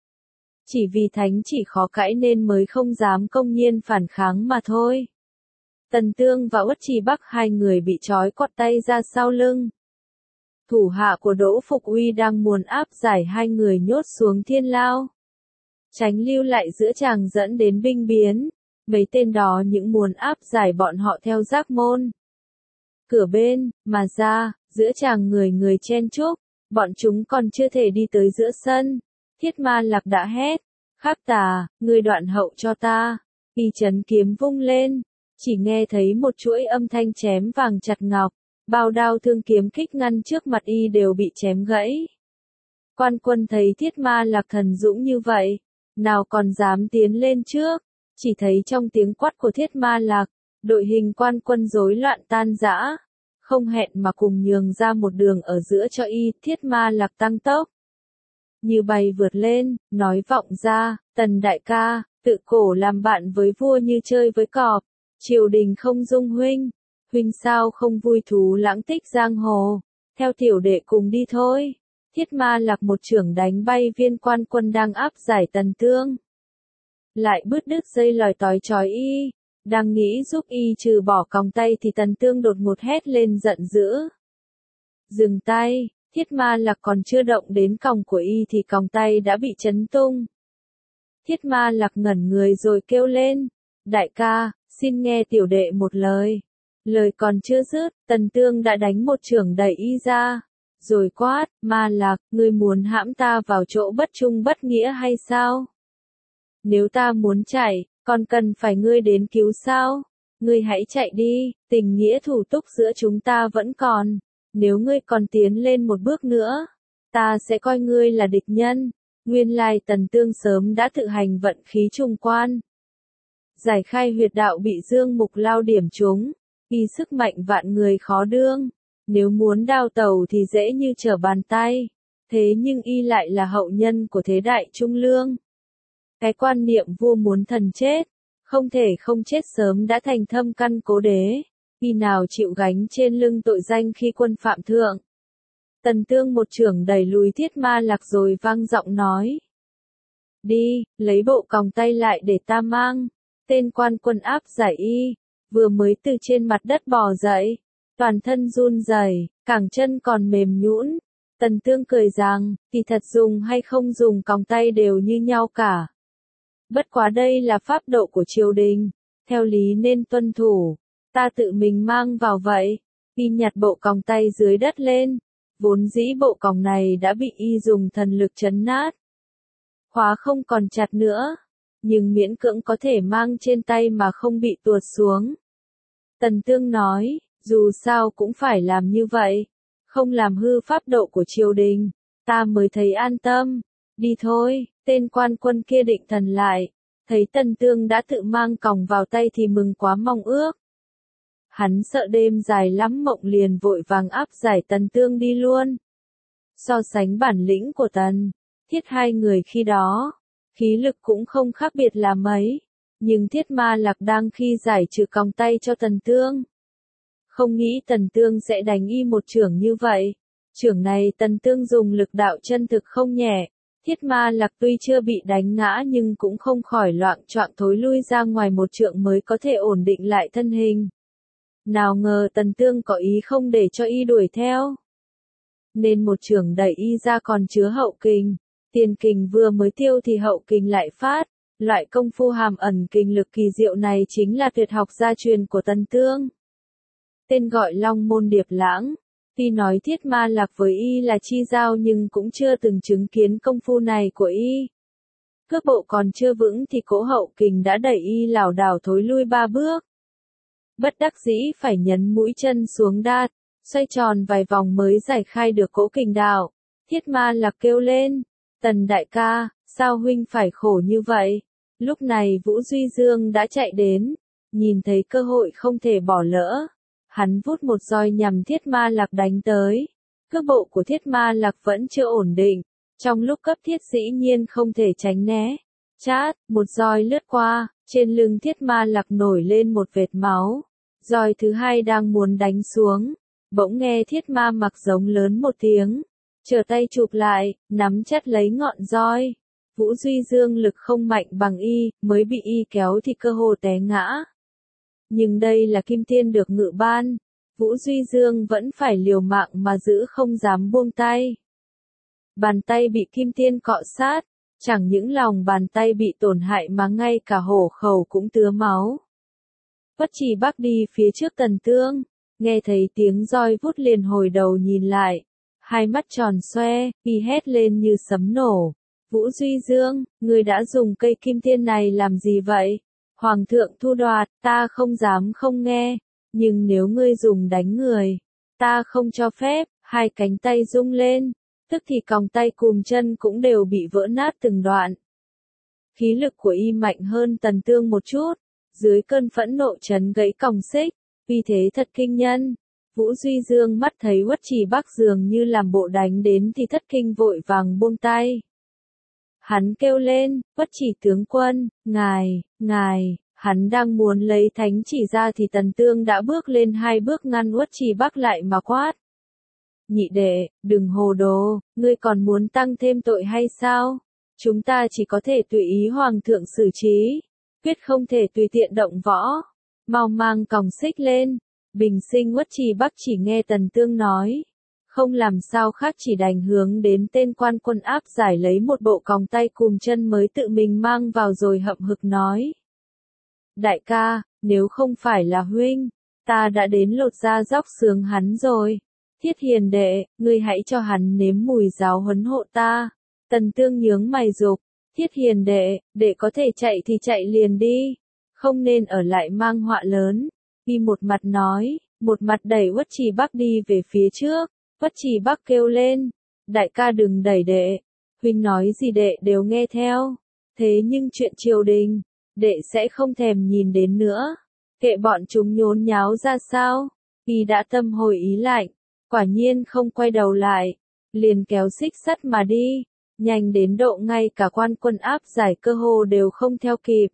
Chỉ vì thánh chỉ khó cãi nên mới không dám công nhiên phản kháng mà thôi. Tần Tương và Uất Trì Bắc hai người bị trói quặt tay ra sau lưng. Thủ hạ của Đỗ Phục Uy đang muốn áp giải hai người nhốt xuống thiên lao. Tránh lưu lại giữa tràng dẫn đến binh biến. Mấy tên đó những muốn áp giải bọn họ theo giác môn. Cửa bên, mà ra, giữa chàng người người chen chúc, bọn chúng còn chưa thể đi tới giữa sân. Thiết Ma Lạc đã hét, Kháp Tà, ngươi đoạn hậu cho ta. Y chấn kiếm vung lên, chỉ nghe thấy một chuỗi âm thanh chém vàng chặt ngọc, bao đao thương kiếm kích ngăn trước mặt y đều bị chém gãy. Quan Quân thấy Thiết Ma Lạc thần dũng như vậy, nào còn dám tiến lên trước, chỉ thấy trong tiếng quát của Thiết Ma Lạc, đội hình Quan Quân rối loạn tan rã, không hẹn mà cùng nhường ra một đường ở giữa cho y. Thiết Ma Lạc tăng tốc, như bay vượt lên, nói vọng ra, Tần đại ca, tự cổ làm bạn với vua như chơi với cọp, triều đình không dung huynh, huynh sao không vui thú lãng tích giang hồ, theo tiểu đệ cùng đi thôi. Thiết Ma Lạc một chưởng đánh bay viên Quan Quân đang áp giải Tần Tương, lại bứt đứt dây lòi tói trói y, đang nghĩ giúp y trừ bỏ còng tay thì Tần Tương đột ngột hét lên giận dữ. Dừng tay. Thiết Ma Lạc còn chưa động đến còng của y thì còng tay đã bị chấn tung. Thiết Ma Lạc ngẩn người rồi kêu lên, đại ca, xin nghe tiểu đệ một lời. Lời còn chưa dứt, Tần Tương đã đánh một chưởng đẩy y ra, rồi quát, Ma Lạc, ngươi muốn hãm ta vào chỗ bất trung bất nghĩa hay sao? Nếu ta muốn chạy, còn cần phải ngươi đến cứu sao? Ngươi hãy chạy đi, tình nghĩa thủ túc giữa chúng ta vẫn còn. Nếu ngươi còn tiến lên một bước nữa, ta sẽ coi ngươi là địch nhân. Nguyên lai Tần Tương sớm đã tự hành vận khí trùng quan. Giải khai huyệt đạo bị Dương Mục Lao điểm trúng, y sức mạnh vạn người khó đương. Nếu muốn đao tàu thì dễ như trở bàn tay. Thế nhưng y lại là hậu nhân của thế đại trung lương. Cái quan niệm vua muốn thần chết, không thể không chết sớm đã thành thâm căn cố đế. Khi nào chịu gánh trên lưng tội danh khi quân phạm thượng. Tần Tương một chưởng đẩy lùi Thiết Ma Lạc rồi vang giọng nói. Đi, lấy bộ còng tay lại để ta mang. Tên Quan Quân áp giải y, vừa mới từ trên mặt đất bò dậy, toàn thân run rẩy, cẳng chân còn mềm nhũn. Tần Tương cười rằng, thì thật dùng hay không dùng còng tay đều như nhau cả. Bất quá đây là pháp độ của triều đình, theo lý nên tuân thủ. Ta tự mình mang vào vậy. Y nhặt bộ còng tay dưới đất lên. Vốn dĩ bộ còng này đã bị y dùng thần lực trấn nát. Khóa không còn chặt nữa. Nhưng miễn cưỡng có thể mang trên tay mà không bị tuột xuống. Tần Tương nói, dù sao cũng phải làm như vậy. Không làm hư pháp độ của triều đình. Ta mới thấy an tâm. Đi thôi, tên Quan Quân kia định thần lại. Thấy Tần Tương đã tự mang còng vào tay thì mừng quá mong ước. Hắn sợ đêm dài lắm mộng liền vội vàng áp giải Tần Tương đi luôn. So sánh bản lĩnh của Tần, Thiết hai người khi đó, khí lực cũng không khác biệt là mấy. Nhưng Thiết Ma Lạc đang khi giải trừ còng tay cho Tần Tương. Không nghĩ Tần Tương sẽ đánh y một chưởng như vậy. Chưởng này Tần Tương dùng lực đạo chân thực không nhẹ. Thiết Ma Lạc tuy chưa bị đánh ngã nhưng cũng không khỏi loạng choạng thối lui ra ngoài một trượng mới có thể ổn định lại thân hình. Nào ngờ Tần Tương có ý không để cho y đuổi theo. Nên một chưởng đẩy y ra còn chứa hậu kình. Tiền kình vừa mới tiêu thì hậu kình lại phát. Loại công phu hàm ẩn kình lực kỳ diệu này chính là tuyệt học gia truyền của Tần Tương. Tên gọi Long Môn Điệp Lãng. Tuy nói Thiết Ma Lạc với y là chi giao nhưng cũng chưa từng chứng kiến công phu này của y. Cước bộ còn chưa vững thì cỗ hậu kình đã đẩy y lảo đảo thối lui ba bước. Bất đắc dĩ phải nhấn mũi chân xuống đát, xoay tròn vài vòng mới giải khai được cỗ kình đạo. Thiết Ma Lạc kêu lên, Tần đại ca, sao huynh phải khổ như vậy? Lúc này Vũ Duy Dương đã chạy đến, nhìn thấy cơ hội không thể bỏ lỡ. Hắn vút một roi nhằm Thiết Ma Lạc đánh tới. Cước bộ của Thiết Ma Lạc vẫn chưa ổn định. Trong lúc cấp thiết dĩ nhiên không thể tránh né. Chát, một roi lướt qua, trên lưng Thiết Ma Lạc nổi lên một vệt máu. Roi thứ hai đang muốn đánh xuống. Bỗng nghe Thiết Ma Mặc giống lớn một tiếng. Trở tay chụp lại, nắm chặt lấy ngọn roi. Vũ Duy Dương lực không mạnh bằng y, mới bị y kéo thì cơ hồ té ngã. Nhưng đây là Kim Tiên được ngự ban. Vũ Duy Dương vẫn phải liều mạng mà giữ không dám buông tay. Bàn tay bị Kim Tiên cọ sát, chẳng những lòng bàn tay bị tổn hại mà ngay cả hổ khẩu cũng tứa máu. Bất Trì Bắc đi phía trước Tần Tương, nghe thấy tiếng roi vút liền hồi đầu nhìn lại, hai mắt tròn xoe, y hét lên như sấm nổ. Vũ Duy Dương, ngươi đã dùng cây kim tiên này làm gì vậy? Hoàng thượng thu đoạt, ta không dám không nghe, nhưng nếu ngươi dùng đánh người, ta không cho phép. Hai cánh tay rung lên, tức thì còng tay cùm chân cũng đều bị vỡ nát từng đoạn. Khí lực của y mạnh hơn Tần Tương một chút, dưới cơn phẫn nộ chấn gãy còng xích, vì thế thật kinh nhân. Vũ Duy Dương mắt thấy Uất Trì Bắc dường như làm bộ đánh đến thì thất kinh vội vàng buông tay. Hắn kêu lên, Uất Trì tướng quân, ngài, ngài, hắn đang muốn lấy thánh chỉ ra thì Tần Tương đã bước lên hai bước ngăn Uất Trì Bắc lại mà quát. Nhị đệ, đừng hồ đồ, ngươi còn muốn tăng thêm tội hay sao? Chúng ta chỉ có thể tùy ý hoàng thượng xử trí, quyết không thể tùy tiện động võ. Mau mang còng xích lên. Bình sinh Uất Trì Bắc chỉ nghe Tần Tương nói, không làm sao khác chỉ đành hướng đến tên quan quân áp giải lấy một bộ còng tay cùm chân mới tự mình mang vào rồi hậm hực nói. Đại ca, nếu không phải là huynh, ta đã đến lột da róc xương hắn rồi. Thiết Hiền đệ, ngươi hãy cho hắn nếm mùi giáo huấn hộ ta. Tần Tương nhướng mày dục, Thiết Hiền đệ, đệ có thể chạy thì chạy liền đi, không nên ở lại mang họa lớn. Y một mặt nói, một mặt đẩy Uất Trì Bắc đi về phía trước. Uất Trì Bắc kêu lên, đại ca đừng đẩy đệ, huynh nói gì đệ đều nghe theo. Thế nhưng chuyện triều đình, đệ sẽ không thèm nhìn đến nữa. Kệ bọn chúng nhốn nháo ra sao. Y đã tâm hồi ý lạnh, quả nhiên không quay đầu lại, liền kéo xích sắt mà đi, nhanh đến độ ngay cả quan quân áp giải cơ hồ đều không theo kịp.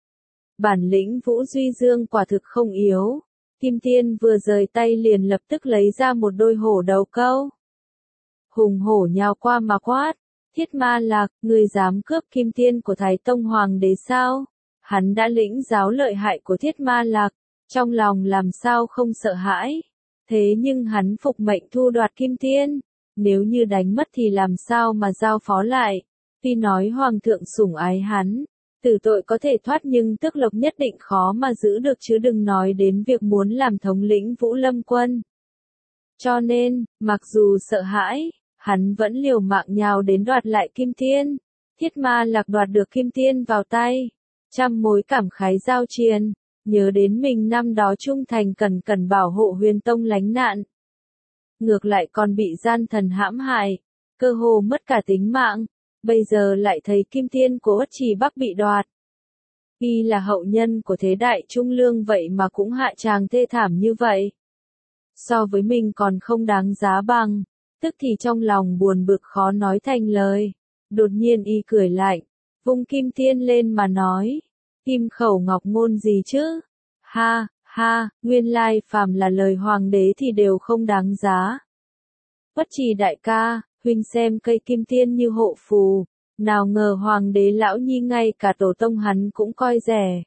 Bản lĩnh Vũ Duy Dương quả thực không yếu. Kim Tiên vừa rời tay liền lập tức lấy ra một đôi hổ đầu câu. Hùng hổ nhào qua mà quát, Thiết Ma Lạc, ngươi dám cướp Kim Tiên của Thái Tông Hoàng đế sao? Hắn đã lĩnh giáo lợi hại của Thiết Ma Lạc, trong lòng làm sao không sợ hãi. Thế nhưng hắn phục mệnh thu đoạt Kim Tiên, nếu như đánh mất thì làm sao mà giao phó lại. Tuy nói Hoàng thượng sủng ái hắn, tử tội có thể thoát nhưng tước lộc nhất định khó mà giữ được chứ đừng nói đến việc muốn làm thống lĩnh Vũ Lâm quân. Cho nên, mặc dù sợ hãi, hắn vẫn liều mạng nhào đến đoạt lại Kim Tiên. Thiết Ma Lạc đoạt được Kim Tiên vào tay, trăm mối cảm khái giao triền, nhớ đến mình năm đó trung thành cẩn cẩn bảo hộ Huyền Tông lánh nạn. Ngược lại còn bị gian thần hãm hại, cơ hồ mất cả tính mạng. Bây giờ lại thấy Kim Tiên của Uất Trì Bắc bị đoạt. Y là hậu nhân của thế đại trung lương vậy mà cũng hạ tràng thê thảm như vậy. So với mình còn không đáng giá bằng, tức thì trong lòng buồn bực khó nói thành lời. Đột nhiên y cười lạnh, vung Kim Tiên lên mà nói, Kim khẩu ngọc ngôn gì chứ? Ha, ha, nguyên lai phàm là lời hoàng đế thì đều không đáng giá. Uất Trì đại ca, huynh xem cây Kim Tiên như hộ phù, nào ngờ hoàng đế lão nhi ngay cả tổ tông hắn cũng coi rẻ.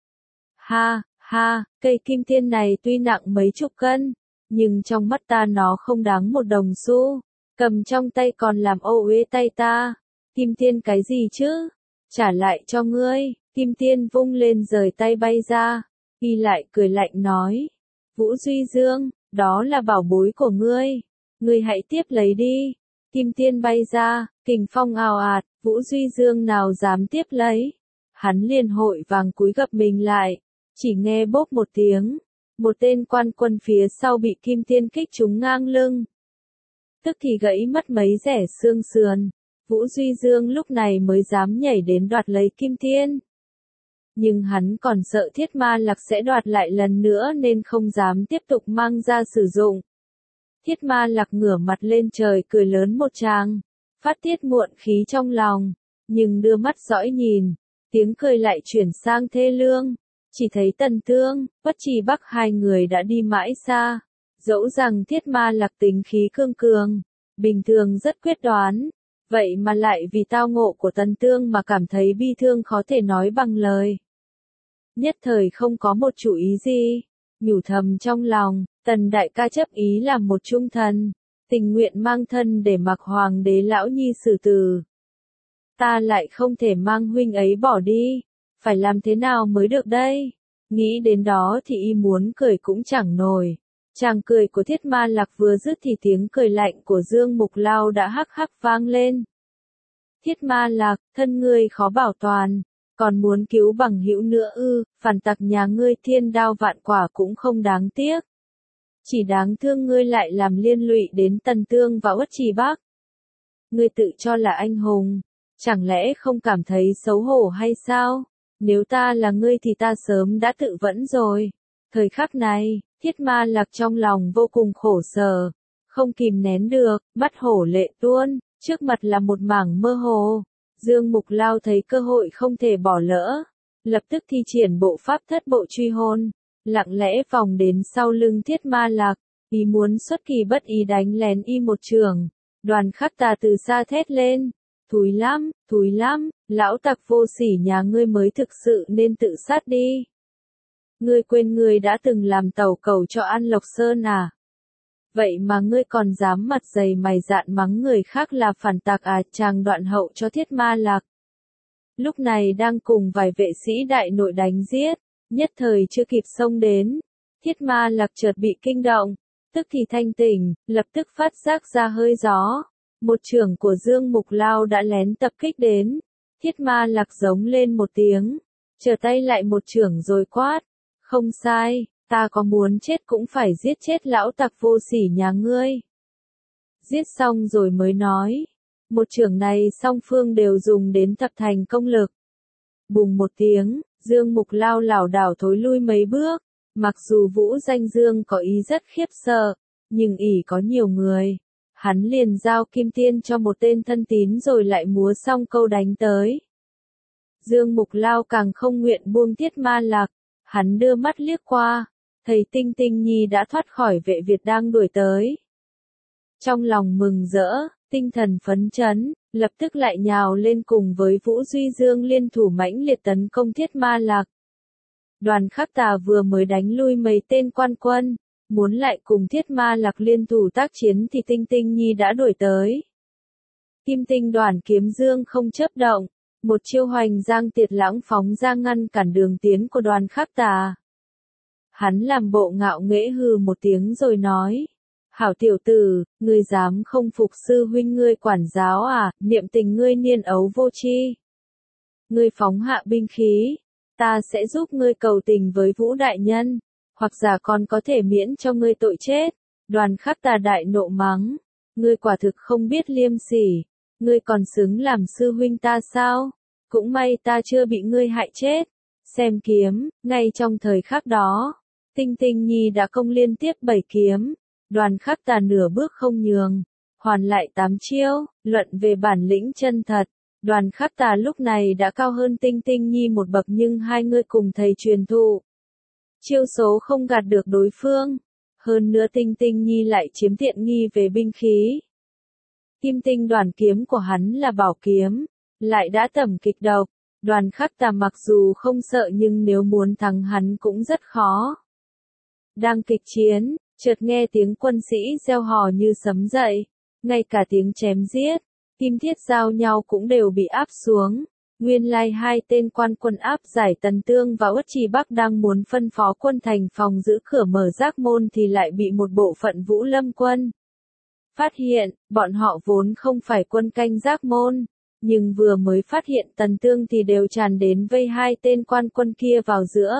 Ha, ha, cây Kim Tiên này tuy nặng mấy chục cân, nhưng trong mắt ta nó không đáng một đồng xu, cầm trong tay còn làm ô uế tay ta. Kim Tiên cái gì chứ? Trả lại cho ngươi. Kim Tiên vung lên rời tay bay ra, y lại cười lạnh nói, Vũ Duy Dương, đó là bảo bối của ngươi, ngươi hãy tiếp lấy đi. Kim Tiên bay ra, kình phong ào ạt, Vũ Duy Dương nào dám tiếp lấy. Hắn liền hội vàng cúi gập mình lại, chỉ nghe bốp một tiếng, một tên quan quân phía sau bị Kim Tiên kích trúng ngang lưng. Tức thì gãy mất mấy rẻ xương sườn, Vũ Duy Dương lúc này mới dám nhảy đến đoạt lấy Kim Tiên. Nhưng hắn còn sợ Thiết Ma Lạc sẽ đoạt lại lần nữa nên không dám tiếp tục mang ra sử dụng. Thiết Ma Lạc ngửa mặt lên trời cười lớn một tràng, phát tiết muộn khí trong lòng, nhưng đưa mắt dõi nhìn, tiếng cười lại chuyển sang thê lương, chỉ thấy Tần Tương, Uất Trì Bắc hai người đã đi mãi xa, dẫu rằng Thiết Ma Lạc tính khí cương cường, bình thường rất quyết đoán, vậy mà lại vì tao ngộ của Tần Tương mà cảm thấy bi thương khó thể nói bằng lời. Nhất thời không có một chủ ý gì, nhủ thầm trong lòng, Tần đại ca chấp ý làm một trung thần, tình nguyện mang thân để mặc hoàng đế lão nhi xử tử. Ta lại không thể mang huynh ấy bỏ đi, phải làm thế nào mới được đây? Nghĩ đến đó thì y muốn cười cũng chẳng nổi, Chàng cười của Thiết Ma Lạc vừa dứt thì tiếng cười lạnh của Dương Mục Lao đã hắc hắc vang lên. Thiết Ma Lạc, thân ngươi khó bảo toàn, còn muốn cứu bằng hữu nữa ư, phản tặc nhà ngươi thiên đao vạn quả cũng không đáng tiếc. Chỉ đáng thương ngươi lại làm liên lụy đến Tần Tương và Uất Trì Bắc. Ngươi tự cho là anh hùng, chẳng lẽ không cảm thấy xấu hổ hay sao? Nếu ta là ngươi thì ta sớm đã tự vẫn rồi. Thời khắc này, Thiết Ma Lạc trong lòng vô cùng khổ sở, không kìm nén được, mắt hổ lệ tuôn, trước mặt là một mảng mơ hồ. Dương Mục Lao thấy cơ hội không thể bỏ lỡ, lập tức thi triển bộ pháp thất bộ truy hôn, lặng lẽ vòng đến sau lưng Thiết Ma Lạc, ý muốn xuất kỳ bất ý đánh lén y một trường. Đoàn Khắc Tà từ xa thét lên, thúi lắm, thúi lắm, lão tặc vô sỉ nhà ngươi mới thực sự nên tự sát đi. Ngươi quên ngươi đã từng làm tàu cầu cho An Lộc Sơn à? Vậy mà ngươi còn dám mặt dày mày dạn mắng người khác là phản tặc à? Chàng đoạn hậu cho Thiết Ma Lạc. Lúc này đang cùng vài vệ sĩ đại nội đánh giết, nhất thời chưa kịp xông đến. Thiết Ma Lạc chợt bị kinh động, tức thì thanh tỉnh, lập tức phát giác ra hơi gió. Một chưởng của Dương Mục Lao đã lén tập kích đến. Thiết Ma Lạc giống lên một tiếng, trở tay lại một chưởng rồi quát. Không sai, ta có muốn chết cũng phải giết chết lão tặc vô sỉ nhà ngươi. Giết xong rồi mới nói. Một chưởng này song phương đều dùng đến thập thành công lực. Bùng một tiếng, Dương Mục Lao lảo đảo thối lui mấy bước. Mặc dù Vũ Danh Dương có ý rất khiếp sợ, nhưng ỷ có nhiều người. Hắn liền giao kim tiên cho một tên thân tín rồi lại múa xong câu đánh tới. Dương Mục Lao càng không nguyện buông Thiết Ma Lạc. Hắn đưa mắt liếc qua, thấy Tinh Tinh Nhi đã thoát khỏi vệ Việt đang đuổi tới. Trong lòng mừng rỡ, tinh thần phấn chấn, lập tức lại nhào lên cùng với Vũ Duy Dương liên thủ mãnh liệt tấn công Thiết Ma Lạc. Đoàn Khắc Tà vừa mới đánh lui mấy tên quan quân, muốn lại cùng Thiết Ma Lạc liên thủ tác chiến thì Tinh Tinh Nhi đã đuổi tới. Kim Tinh Đoàn kiếm dương không chớp động, một chiêu hoành giang tiệt lãng phóng ra ngăn cản đường tiến của Đoàn Khắc Tà. Hắn làm bộ ngạo nghễ hừ một tiếng rồi nói. Hảo tiểu tử, ngươi dám không phục sư huynh ngươi quản giáo à, niệm tình ngươi niên ấu vô tri. Ngươi phóng hạ binh khí, ta sẽ giúp ngươi cầu tình với Vũ đại nhân, hoặc giả còn có thể miễn cho ngươi tội chết. Đoàn Khắc Tà đại nộ mắng, ngươi quả thực không biết liêm sỉ, ngươi còn xứng làm sư huynh ta sao? Cũng may ta chưa bị ngươi hại chết. Xem kiếm, ngay trong thời khắc đó, Tinh Tinh Nhi đã công liên tiếp bảy kiếm. Đoàn Khắc Tà nửa bước không nhường, hoàn lại tám chiêu. Luận về bản lĩnh chân thật, Đoàn Khắc Tà lúc này đã cao hơn Tinh Tinh Nhi một bậc, nhưng hai người cùng thầy truyền thụ. Chiêu số không gạt được đối phương. Hơn nữa Tinh Tinh Nhi lại chiếm tiện nghi về binh khí. Kim tinh đoàn kiếm của hắn là bảo kiếm, lại đã tẩm kịch độc. Đoàn Khắc Tà mặc dù không sợ nhưng nếu muốn thắng hắn cũng rất khó. Đang kịch chiến, chợt nghe tiếng quân sĩ reo hò như sấm dậy, ngay cả tiếng chém giết, kim thiết giao nhau cũng đều bị áp xuống. Nguyên lai hai tên quan quân áp giải Tần Tương và Uất Trì Bắc đang muốn phân phó quân thành phòng giữ cửa mở giác môn thì lại bị một bộ phận Vũ Lâm quân phát hiện. Bọn họ vốn không phải quân canh giác môn, nhưng vừa mới phát hiện Tần Tương thì đều tràn đến vây hai tên quan quân kia vào giữa.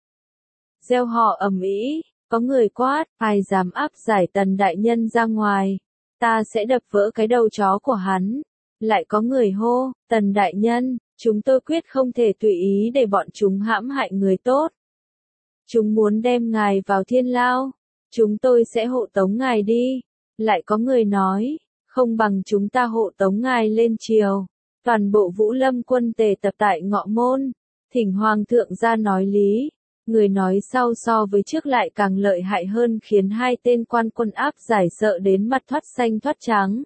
Reo hò ầm ĩ, có người quát, ai dám áp giải Tần đại nhân ra ngoài, ta sẽ đập vỡ cái đầu chó của hắn. Lại có người hô, Tần đại nhân, chúng tôi quyết không thể tùy ý để bọn chúng hãm hại người tốt. Chúng muốn đem ngài vào thiên lao, chúng tôi sẽ hộ tống ngài đi. Lại có người nói, không bằng chúng ta hộ tống ngài lên triều. Toàn bộ Vũ Lâm quân tề tập tại Ngọ Môn, thỉnh Hoàng thượng ra nói lý. Người nói sau so với trước lại càng lợi hại hơn, khiến hai tên quan quân áp giải sợ đến mặt thoát xanh thoát trắng.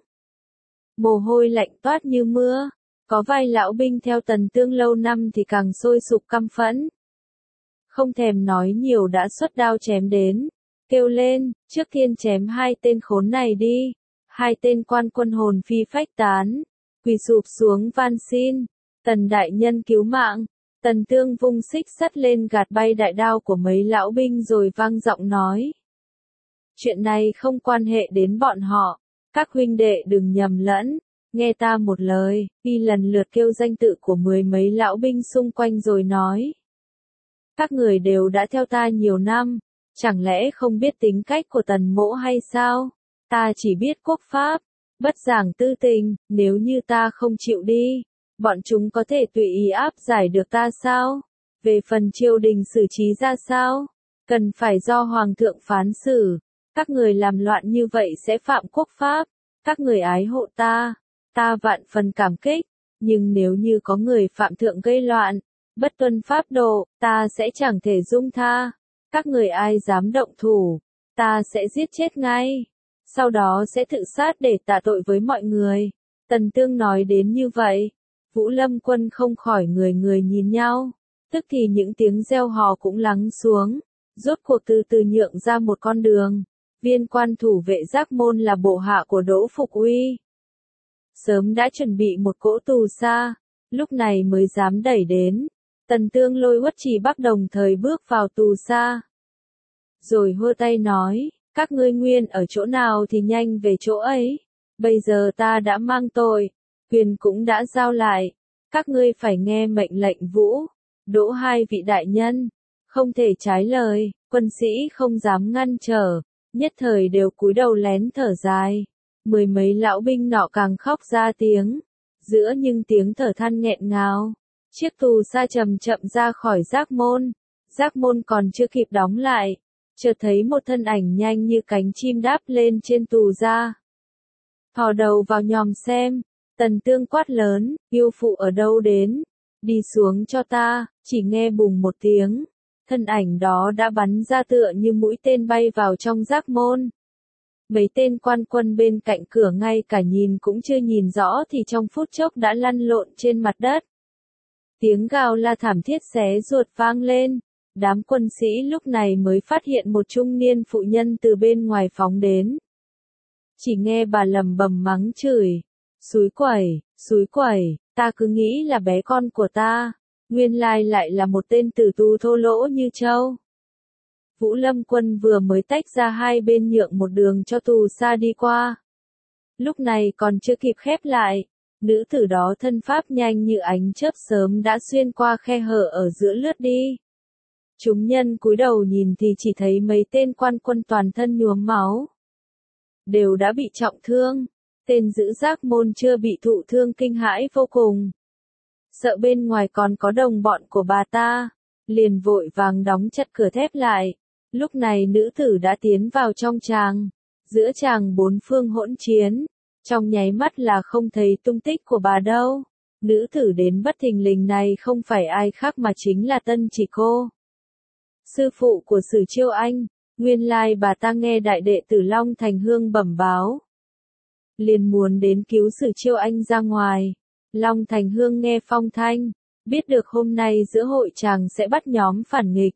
Mồ hôi lạnh toát như mưa, có vài lão binh theo Tần Tương lâu năm thì càng sôi sục căm phẫn. Không thèm nói nhiều đã xuất đao chém đến, kêu lên, trước tiên chém hai tên khốn này đi. Hai tên quan quân hồn phi phách tán, quỳ sụp xuống van xin, Tần đại nhân cứu mạng. Tần Tương vung xích sắt lên gạt bay đại đao của mấy lão binh rồi vang giọng nói. Chuyện này không quan hệ đến bọn họ. Các huynh đệ đừng nhầm lẫn. Nghe ta một lời, y lần lượt kêu danh tự của mười mấy lão binh xung quanh rồi nói. Các người đều đã theo ta nhiều năm, chẳng lẽ không biết tính cách của Tần Mỗ hay sao? Ta chỉ biết quốc pháp, bất giảng tư tình, nếu như ta không chịu đi, bọn chúng có thể tùy ý áp giải được ta sao? Về phần triều đình xử trí ra sao? Cần phải do Hoàng thượng phán xử. Các người làm loạn như vậy sẽ phạm quốc pháp. Các người ái hộ ta, ta vạn phần cảm kích. Nhưng nếu như có người phạm thượng gây loạn, bất tuân pháp độ, ta sẽ chẳng thể dung tha. Các người ai dám động thủ, ta sẽ giết chết ngay. Sau đó sẽ tự sát để tạ tội với mọi người. Tần Tương nói đến như vậy, Vũ Lâm Quân không khỏi người người nhìn nhau. Tức thì những tiếng reo hò cũng lắng xuống, rốt cuộc từ từ nhượng ra một con đường. Viên quan thủ vệ Giác Môn là bộ hạ của Đỗ Phục Uy. Sớm đã chuẩn bị một cỗ tù sa, lúc này mới dám đẩy đến. Tần Tương lôi Uất Trì Bắc đồng thời bước vào tù sa. Rồi hơ tay nói, các ngươi nguyên ở chỗ nào thì nhanh về chỗ ấy. Bây giờ ta đã mang tội, quyền cũng đã giao lại. Các ngươi phải nghe mệnh lệnh Vũ, Đỗ hai vị đại nhân. Không thể trái lời, quân sĩ không dám ngăn trở, nhất thời đều cúi đầu lén thở dài. Mười mấy lão binh nọ càng khóc ra tiếng, giữa những tiếng thở than nghẹn ngào. Chiếc tù sa chậm chậm ra khỏi Giác Môn. Giác Môn còn chưa kịp đóng lại, chợt thấy một thân ảnh nhanh như cánh chim đáp lên trên tù ra. Thò đầu vào nhòm xem, Tần Tương quát lớn, yêu phụ ở đâu đến, đi xuống cho ta. Chỉ nghe bùng một tiếng, thân ảnh đó đã bắn ra tựa như mũi tên bay vào trong Giác Môn. Mấy tên quan quân bên cạnh cửa ngay cả nhìn cũng chưa nhìn rõ thì trong phút chốc đã lăn lộn trên mặt đất. Tiếng gào la thảm thiết xé ruột vang lên. Đám quân sĩ lúc này mới phát hiện một trung niên phụ nhân từ bên ngoài phóng đến. Chỉ nghe bà lầm bầm mắng chửi, xúi quẩy, xúi quẩy, ta cứ nghĩ là bé con của ta, nguyên lai lại là một tên tử tù thô lỗ như trâu. Vũ Lâm Quân vừa mới tách ra hai bên nhượng một đường cho tù sa đi qua. Lúc này còn chưa kịp khép lại, nữ tử đó thân pháp nhanh như ánh chớp sớm đã xuyên qua khe hở ở giữa lướt đi. Chúng nhân cúi đầu nhìn thì chỉ thấy mấy tên quan quân toàn thân nhuốm máu. Đều đã bị trọng thương, tên giữ Giác Môn chưa bị thụ thương kinh hãi vô cùng. Sợ bên ngoài còn có đồng bọn của bà ta, liền vội vàng đóng chặt cửa thép lại. Lúc này nữ tử đã tiến vào trong tràng, giữa tràng bốn phương hỗn chiến, trong nháy mắt là không thấy tung tích của bà đâu. Nữ tử đến bất thình lình này không phải ai khác mà chính là Tân Chỉ Cô, sư phụ của Sử Chiêu Anh. Nguyên lai bà ta nghe đại đệ tử Long Thành Hương bẩm báo, liền muốn đến cứu Sử Chiêu Anh ra ngoài. Long Thành Hương nghe phong thanh, biết được hôm nay giữa hội tràng sẽ bắt nhóm phản nghịch.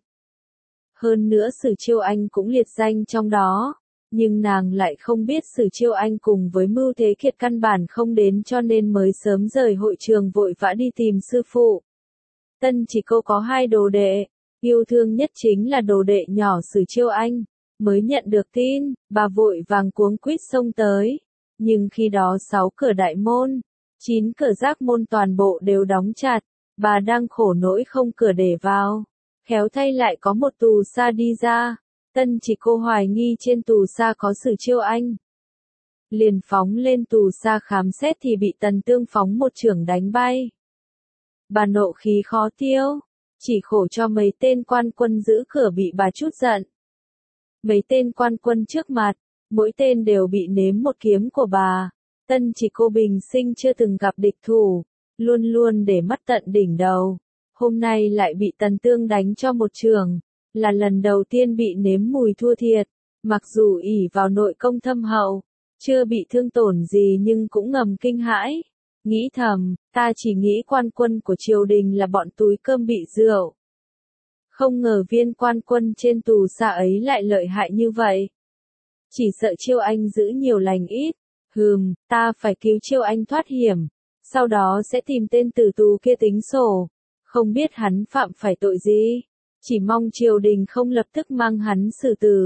Hơn nữa Sử Chiêu Anh cũng liệt danh trong đó, nhưng nàng lại không biết Sử Chiêu Anh cùng với Mưu Thế Kiệt căn bản không đến cho nên mới sớm rời hội trường vội vã đi tìm sư phụ. Tân Chỉ Cô có hai đồ đệ, yêu thương nhất chính là đồ đệ nhỏ Sử Chiêu Anh, mới nhận được tin, bà vội vàng cuống quýt xông tới. Nhưng khi đó sáu cửa đại môn, chín cửa Giác Môn toàn bộ đều đóng chặt, bà đang khổ nỗi không cửa để vào. Khéo thay lại có một tù sa đi ra, Tân Chỉ Cô hoài nghi trên tù sa có Sử Chiêu Anh. Liền phóng lên tù sa khám xét thì bị Tần Tương phóng một chưởng đánh bay. Bà nộ khí khó tiêu, chỉ khổ cho mấy tên quan quân giữ cửa bị bà chút giận. Mấy tên quan quân trước mặt, mỗi tên đều bị nếm một kiếm của bà. Tân Chỉ Cô bình sinh chưa từng gặp địch thủ, luôn luôn để mắt tận đỉnh đầu. Hôm nay lại bị Tần Tương đánh cho một chưởng, là lần đầu tiên bị nếm mùi thua thiệt. Mặc dù ỷ vào nội công thâm hậu, chưa bị thương tổn gì nhưng cũng ngầm kinh hãi. Nghĩ thầm, ta chỉ nghĩ quan quân của triều đình là bọn túi cơm bị rượu. Không ngờ viên quan quân trên tù sa ấy lại lợi hại như vậy. Chỉ sợ Chiêu Anh giữ nhiều lành ít. Hừm, ta phải cứu Chiêu Anh thoát hiểm. Sau đó sẽ tìm tên tử tù kia tính sổ. Không biết hắn phạm phải tội gì. Chỉ mong triều đình không lập tức mang hắn xử tử.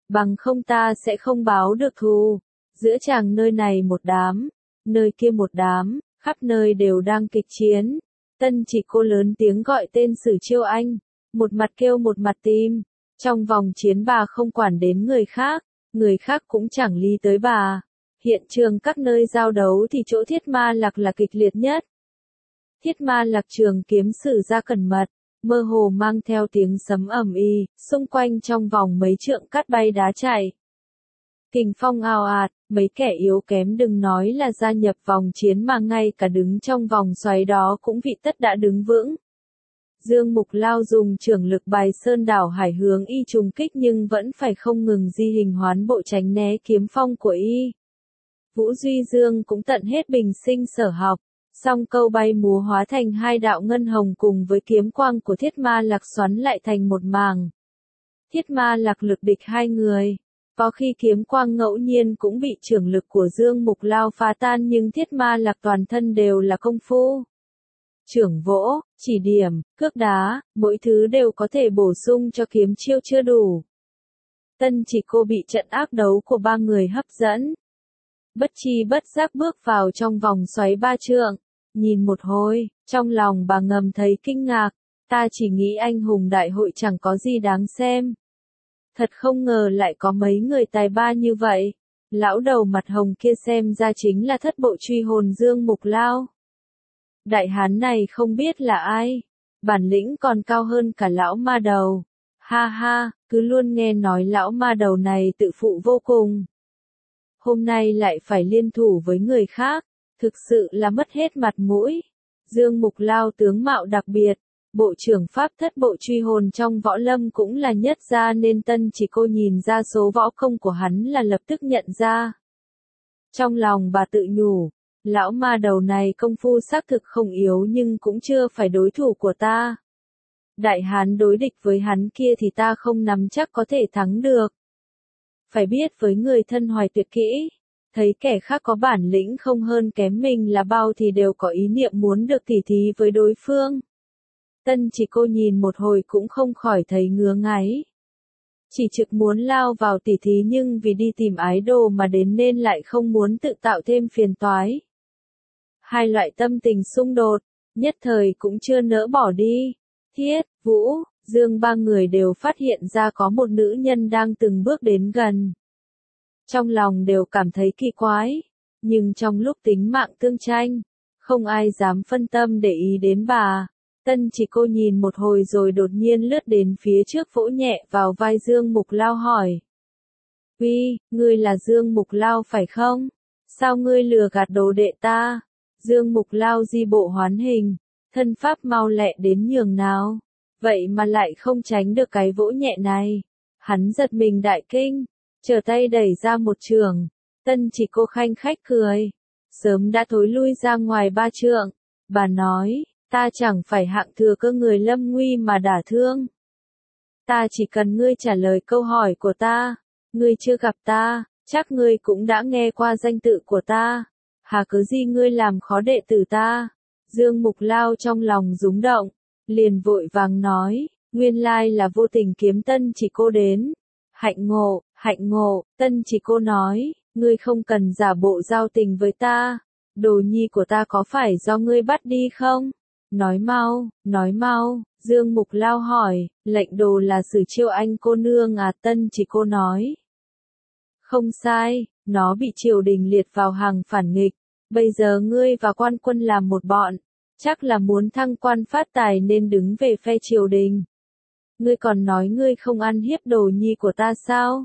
bằng không ta sẽ không báo được thù. Giữa chàng nơi này một đám, nơi kia một đám, khắp nơi đều đang kịch chiến. Tân Chỉ Cô lớn tiếng gọi tên Sử Chiêu Anh, một mặt kêu một mặt tìm. Trong vòng chiến bà không quản đến người khác, người khác cũng chẳng lý tới bà. Hiện trường các nơi giao đấu thì chỗ Thiết Ma Lạc là kịch liệt nhất. Thiết Ma Lạc trường kiếm sử ra cẩn mật, mơ hồ mang theo tiếng sấm ầm ĩ, xung quanh trong vòng mấy trượng cát bay đá chạy. Kình phong ào ạt, mấy kẻ yếu kém đừng nói là gia nhập vòng chiến mà ngay cả đứng trong vòng xoáy đó cũng vị tất đã đứng vững. Dương Mục Lao dùng trưởng lực bài sơn đảo hải hướng y trùng kích nhưng vẫn phải không ngừng di hình hoán bộ tránh né kiếm phong của y. Vũ Duy Dương cũng tận hết bình sinh sở học, song câu bay múa hóa thành hai đạo ngân hồng cùng với kiếm quang của Thiết Ma Lạc xoắn lại thành một màng. Thiết Ma Lạc lực địch hai người. Có khi kiếm quang ngẫu nhiên cũng bị trưởng lực của Dương Mục Lao phá tan nhưng Thiết Ma Lạc toàn thân đều là công phu. Trưởng vỗ, chỉ điểm, cước đá, mỗi thứ đều có thể bổ sung cho kiếm chiêu chưa đủ. Tân Chỉ Cô bị trận ác đấu của ba người hấp dẫn. Bất chi bất giác bước vào trong vòng xoáy ba trượng, nhìn một hồi, trong lòng bà ngầm thấy kinh ngạc, ta chỉ nghĩ anh hùng đại hội chẳng có gì đáng xem. Thật không ngờ lại có mấy người tài ba như vậy. Lão đầu mặt hồng kia xem ra chính là thất bộ truy hồn Dương Mục Lao. Đại hán này không biết là ai, bản lĩnh còn cao hơn cả lão ma đầu. Ha ha, cứ luôn nghe nói lão ma đầu này tự phụ vô cùng. Hôm nay lại phải liên thủ với người khác, thực sự là mất hết mặt mũi. Dương Mục Lao tướng mạo đặc biệt, bộ trưởng pháp thất bộ truy hồn trong võ lâm cũng là nhất gia nên Tân Chỉ Cô nhìn ra số võ công của hắn là lập tức nhận ra. Trong lòng bà tự nhủ, lão ma đầu này công phu xác thực không yếu nhưng cũng chưa phải đối thủ của ta. Đại hán đối địch với hắn kia thì ta không nắm chắc có thể thắng được. Phải biết với người thân hoài tuyệt kỹ, thấy kẻ khác có bản lĩnh không hơn kém mình là bao thì đều có ý niệm muốn được tỉ thí với đối phương. Tân Chỉ Cô nhìn một hồi cũng không khỏi thấy ngứa ngáy. Chỉ trực muốn lao vào tỉ thí nhưng vì đi tìm ái đồ mà đến nên lại không muốn tự tạo thêm phiền toái. Hai loại tâm tình xung đột, nhất thời cũng chưa nỡ bỏ đi. Thiết, Vũ, Dương ba người đều phát hiện ra có một nữ nhân đang từng bước đến gần. Trong lòng đều cảm thấy kỳ quái, nhưng trong lúc tính mạng tương tranh, không ai dám phân tâm để ý đến bà. Tân Chỉ Cô nhìn một hồi rồi đột nhiên lướt đến phía trước vỗ nhẹ vào vai Dương Mục Lao hỏi. Uy, ngươi là Dương Mục Lao phải không? Sao ngươi lừa gạt đồ đệ ta? Dương Mục Lao di bộ hoán hình, thân pháp mau lẹ đến nhường nào. Vậy mà lại không tránh được cái vỗ nhẹ này. Hắn giật mình đại kinh, trở tay đẩy ra một trường. Tân Chỉ Cô khanh khách cười. Sớm đã thối lui ra ngoài ba trượng. Bà nói, ta chẳng phải hạng thừa cơ người lâm nguy mà đả thương. Ta chỉ cần ngươi trả lời câu hỏi của ta. Ngươi chưa gặp ta, chắc ngươi cũng đã nghe qua danh tự của ta. Hà cớ gì ngươi làm khó đệ tử ta? Dương Mục Lao trong lòng rúng động, liền vội vàng nói, nguyên lai là vô tình kiếm Tân Chỉ Cô đến. Hạnh ngộ, hạnh ngộ, Tân Chỉ Cô nói, ngươi không cần giả bộ giao tình với ta. Đồ nhi của ta có phải do ngươi bắt đi không? Nói mau, nói mau, Dương Mục Lao hỏi, lệnh đồ là Sử Chiêu Anh cô nương à? Tân Chỉ Cô nói. Không sai, nó bị triều đình liệt vào hàng phản nghịch, bây giờ ngươi và quan quân làm một bọn, chắc là muốn thăng quan phát tài nên đứng về phe triều đình. Ngươi còn nói ngươi không ăn hiếp đồ nhi của ta sao?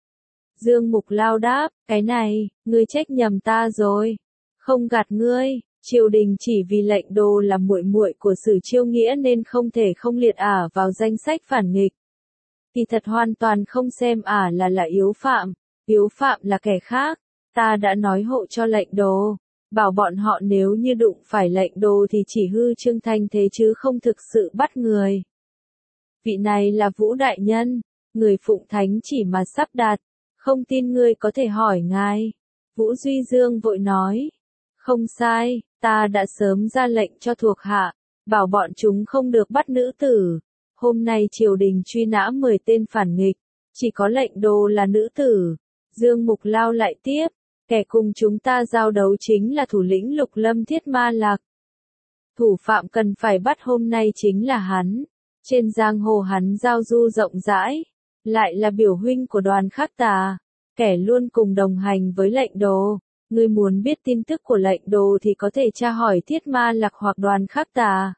Dương Mục Lao đáp, cái này, ngươi trách nhầm ta rồi. Không gạt ngươi, triều đình chỉ vì lệnh đồ là muội muội của Sử Chiêu Nghĩa nên không thể không liệt ả vào danh sách phản nghịch. Thì thật hoàn toàn không xem ả là là yếu phạm, yếu phạm là kẻ khác. Ta đã nói hộ cho lệnh đồ, bảo bọn họ nếu như đụng phải lệnh đồ thì chỉ hư trương thanh thế chứ không thực sự bắt người. Vị này là Vũ Đại Nhân, người phụng thánh chỉ mà sắp đặt, không tin ngươi có thể hỏi ngài. Vũ Duy Dương vội nói, không sai, ta đã sớm ra lệnh cho thuộc hạ, bảo bọn chúng không được bắt nữ tử. Hôm nay triều đình truy nã mười tên phản nghịch, chỉ có lệnh đồ là nữ tử. Dương Mục Lao lại tiếp, kẻ cùng chúng ta giao đấu chính là thủ lĩnh Lục Lâm Thiết Ma Lạc. Thủ phạm cần phải bắt hôm nay chính là hắn. Trên giang hồ hắn giao du rộng rãi, lại là biểu huynh của Đoàn Khắc Tà, kẻ luôn cùng đồng hành với lệnh đồ. Ngươi muốn biết tin tức của lệnh đồ thì có thể tra hỏi Thiết Ma Lạc hoặc Đoàn Khắc Tà.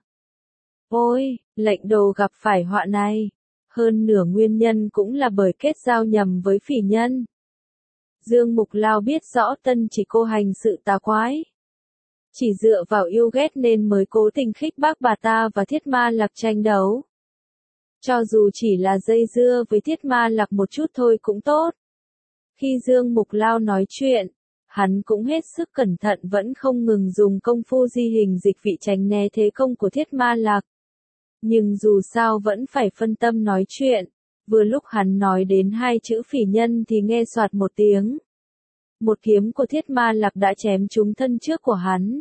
Ôi, lệnh đồ gặp phải họa này, hơn nửa nguyên nhân cũng là bởi kết giao nhầm với phỉ nhân. Dương Mục Lao biết rõ Tân Chỉ Cô hành sự tà quái, chỉ dựa vào yêu ghét nên mới cố tình khích bác bà ta và Thiết Ma Lạc tranh đấu. Cho dù chỉ là dây dưa với Thiết Ma Lạc một chút thôi cũng tốt. Khi Dương Mục Lao nói chuyện, hắn cũng hết sức cẩn thận vẫn không ngừng dùng công phu di hình dịch vị tránh né thế công của Thiết Ma Lạc. Nhưng dù sao vẫn phải phân tâm nói chuyện, vừa lúc hắn nói đến hai chữ phỉ nhân thì nghe soạt một tiếng. Một kiếm của Thiết Ma Lạc đã chém trúng thân trước của hắn.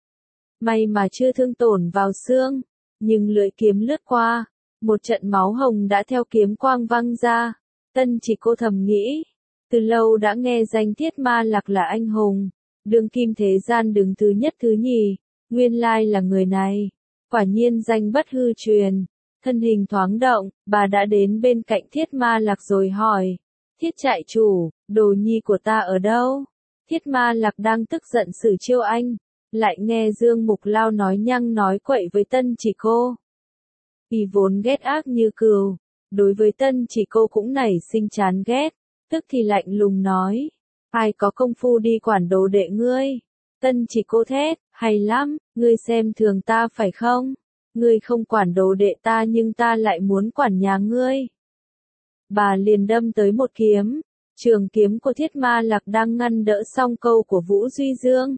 May mà chưa thương tổn vào xương, nhưng lưỡi kiếm lướt qua, một trận máu hồng đã theo kiếm quang văng ra. Tân Chỉ Cô thầm nghĩ, từ lâu đã nghe danh Thiết Ma Lạc là anh hùng, đương kim thế gian đứng thứ nhất thứ nhì, nguyên lai là người này. Quả nhiên danh bất hư truyền. Thân hình thoáng động, bà đã đến bên cạnh Thiết Ma Lạc rồi hỏi, Thiết trại chủ, đồ nhi của ta ở đâu? Thiết Ma Lạc đang tức giận xử chiêu anh, lại nghe Dương Mục Lao nói nhăng nói quậy với Tân Chỉ Cô. Y vốn ghét ác như cừu, đối với Tân Chỉ Cô cũng nảy sinh chán ghét, tức thì lạnh lùng nói, ai có công phu đi quản đồ đệ ngươi? Tân Chỉ Cô thét, hay lắm, ngươi xem thường ta phải không? Ngươi không quản đồ đệ ta nhưng ta lại muốn quản nhà ngươi. Bà liền đâm tới một kiếm, trường kiếm của Thiết Ma Lạc đang ngăn đỡ song câu của Vũ Duy Dương.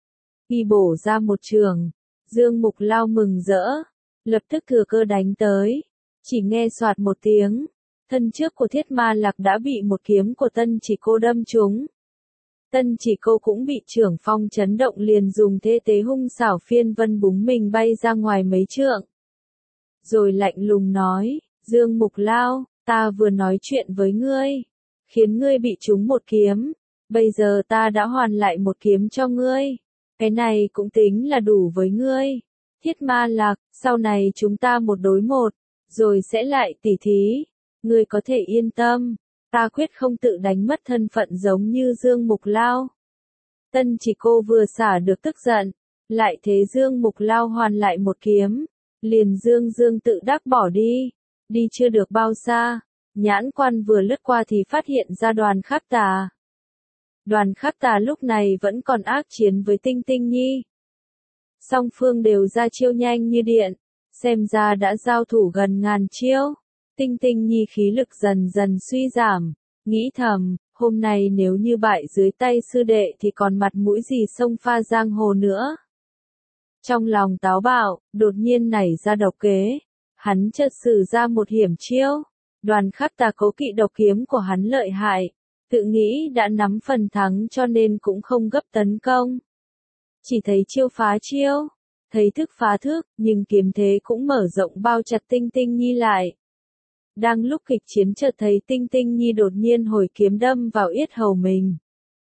Y bổ ra một trường, Dương Mục Lao mừng rỡ, lập tức thừa cơ đánh tới, chỉ nghe soạt một tiếng, thân trước của Thiết Ma Lạc đã bị một kiếm của Tân Chỉ Cô đâm trúng. Tân Chỉ Cô cũng bị trưởng phong chấn động liền dùng thế tế hung xảo phiên vân búng mình bay ra ngoài mấy trượng. Rồi lạnh lùng nói, Dương Mục Lao, ta vừa nói chuyện với ngươi, khiến ngươi bị trúng một kiếm, bây giờ ta đã hoàn lại một kiếm cho ngươi, cái này cũng tính là đủ với ngươi. Thiết Ma Lạc, sau này chúng ta một đối một, rồi sẽ lại tỉ thí, ngươi có thể yên tâm. Ta quyết không tự đánh mất thân phận giống như Dương Mục Lao. Tân Chỉ Cô vừa xả được tức giận, lại thế Dương Mục Lao hoàn lại một kiếm, liền Dương Dương tự đắc bỏ đi. Đi chưa được bao xa, nhãn quan vừa lướt qua thì phát hiện ra Đoàn Khắc Tà. Đoàn Khắc Tà lúc này vẫn còn ác chiến với Tinh Tinh Nhi. Song phương đều ra chiêu nhanh như điện, xem ra đã giao thủ gần ngàn chiêu. Tinh Tinh Nhi khí lực dần dần suy giảm, nghĩ thầm, hôm nay nếu như bại dưới tay sư đệ thì còn mặt mũi gì xông pha giang hồ nữa. Trong lòng táo bạo, đột nhiên nảy ra độc kế, hắn chợt sử ra một hiểm chiêu. Đoàn Khắc Tà cố kỵ độc kiếm của hắn lợi hại, tự nghĩ đã nắm phần thắng cho nên cũng không gấp tấn công. Chỉ thấy chiêu phá chiêu, thấy thức phá thức, nhưng kiếm thế cũng mở rộng bao chặt Tinh Tinh Nhi lại. Đang lúc kịch chiến chợt thấy Tinh Tinh Nhi đột nhiên hồi kiếm đâm vào yết hầu mình.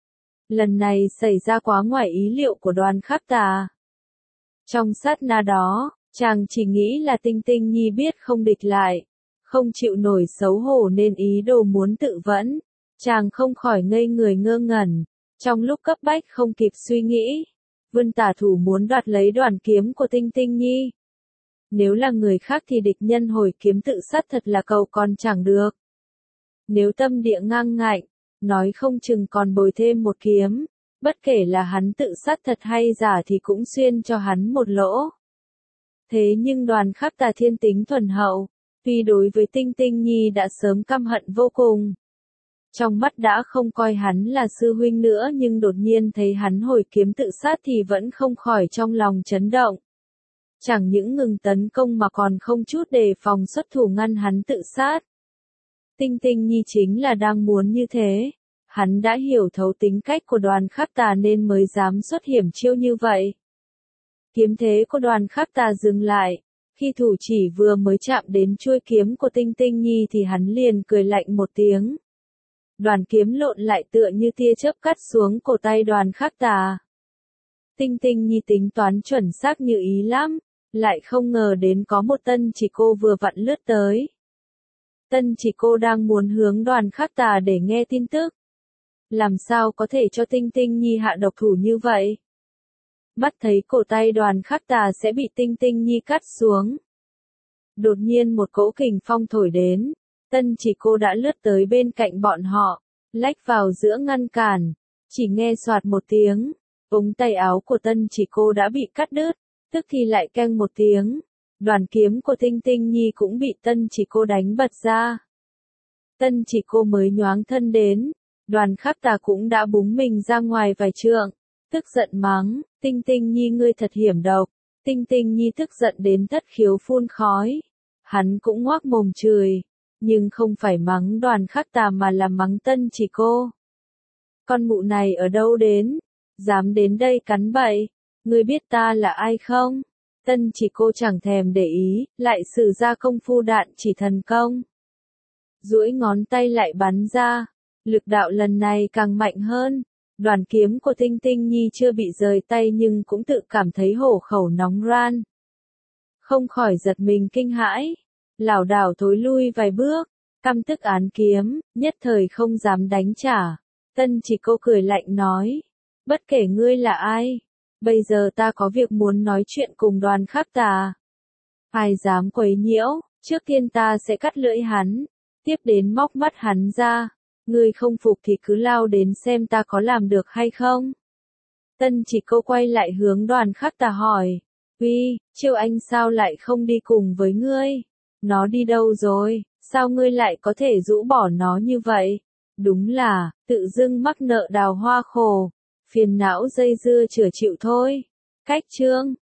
Lần này xảy ra quá ngoài ý liệu của Đoàn Khắc Tà. Trong sát na đó, chàng chỉ nghĩ là Tinh Tinh Nhi biết không địch lại, không chịu nổi xấu hổ nên ý đồ muốn tự vẫn. Chàng không khỏi ngây người ngơ ngẩn, trong lúc cấp bách không kịp suy nghĩ, vươn tả thủ muốn đoạt lấy đoàn kiếm của Tinh Tinh Nhi. Nếu là người khác thì địch nhân hồi kiếm tự sát thật là cầu còn chẳng được. Nếu tâm địa ngang ngạnh, nói không chừng còn bồi thêm một kiếm, bất kể là hắn tự sát thật hay giả thì cũng xuyên cho hắn một lỗ. Thế nhưng Đoàn Khắc Tà thiên tính thuần hậu, tuy đối với Tinh Tinh Nhi đã sớm căm hận vô cùng. Trong mắt đã không coi hắn là sư huynh nữa nhưng đột nhiên thấy hắn hồi kiếm tự sát thì vẫn không khỏi trong lòng chấn động. Chẳng những ngừng tấn công mà còn không chút đề phòng xuất thủ ngăn hắn tự sát. Tinh Tinh Nhi chính là đang muốn như thế. Hắn đã hiểu thấu tính cách của Đoàn Khắc Tà nên mới dám xuất hiểm chiêu như vậy. Kiếm thế của Đoàn Khắc Tà dừng lại, Khi thủ chỉ vừa mới chạm đến chuôi kiếm của Tinh Tinh Nhi thì hắn liền cười lạnh một tiếng. Đoàn kiếm lộn lại tựa như tia chớp cắt xuống cổ tay Đoàn Khắc Tà. Tinh Tinh Nhi tính toán chuẩn xác như ý lắm, lại không ngờ đến có một Tân Chỉ Cô vừa vặn lướt tới. Tân Chỉ Cô đang muốn hướng Đoàn Khắc Tà để nghe tin tức. Làm sao có thể cho Tinh Tinh Nhi hạ độc thủ như vậy? Mắt thấy cổ tay Đoàn Khắc Tà sẽ bị Tinh Tinh Nhi cắt xuống. Đột nhiên một cỗ kình phong thổi đến, Tân Chỉ Cô đã lướt tới bên cạnh bọn họ, lách vào giữa ngăn cản, chỉ nghe soạt một tiếng, ống tay áo của Tân Chỉ Cô đã bị cắt đứt, tức thì lại keng một tiếng, đoàn kiếm của Tinh Tinh Nhi cũng bị Tân Chỉ Cô đánh bật ra. Tân Chỉ Cô mới nhoáng thân đến, Đoàn Khắc Tà cũng đã búng mình ra ngoài vài trượng, tức giận mắng, Tinh Tinh Nhi ngươi thật hiểm độc. Tinh Tinh Nhi tức giận đến thất khiếu phun khói. Hắn cũng ngoác mồm chửi, nhưng không phải mắng Đoàn Khắc Tà mà là mắng Tân Chỉ Cô. Con mụ này ở đâu đến? Dám đến đây cắn bậy? Ngươi biết ta là ai không? Tân Chỉ Cô chẳng thèm để ý, lại sử ra công phu đạn chỉ thần công. Duỗi ngón tay lại bắn ra, lực đạo lần này càng mạnh hơn. Đoàn kiếm của Tinh Tinh Nhi chưa bị rời tay nhưng cũng tự cảm thấy hổ khẩu nóng ran. Không khỏi giật mình kinh hãi, lảo đảo thối lui vài bước, căm tức án kiếm, nhất thời không dám đánh trả. Tân Chỉ Cô cười lạnh nói, bất kể ngươi là ai, bây giờ ta có việc muốn nói chuyện cùng Đoàn Khắc Tà. Ai dám quấy nhiễu, trước tiên ta sẽ cắt lưỡi hắn, tiếp đến móc mắt hắn ra. Ngươi không phục thì cứ lao đến xem ta có làm được hay không. Tân Chỉ Cô quay lại hướng Đoàn Khắc Tà hỏi, Uy, Chiêu Anh sao lại không đi cùng với ngươi? Nó đi đâu rồi? Sao ngươi lại có thể rũ bỏ nó như vậy? Đúng là, tự dưng mắc nợ đào hoa khổ, phiền não dây dưa chữa chịu thôi. Cách chương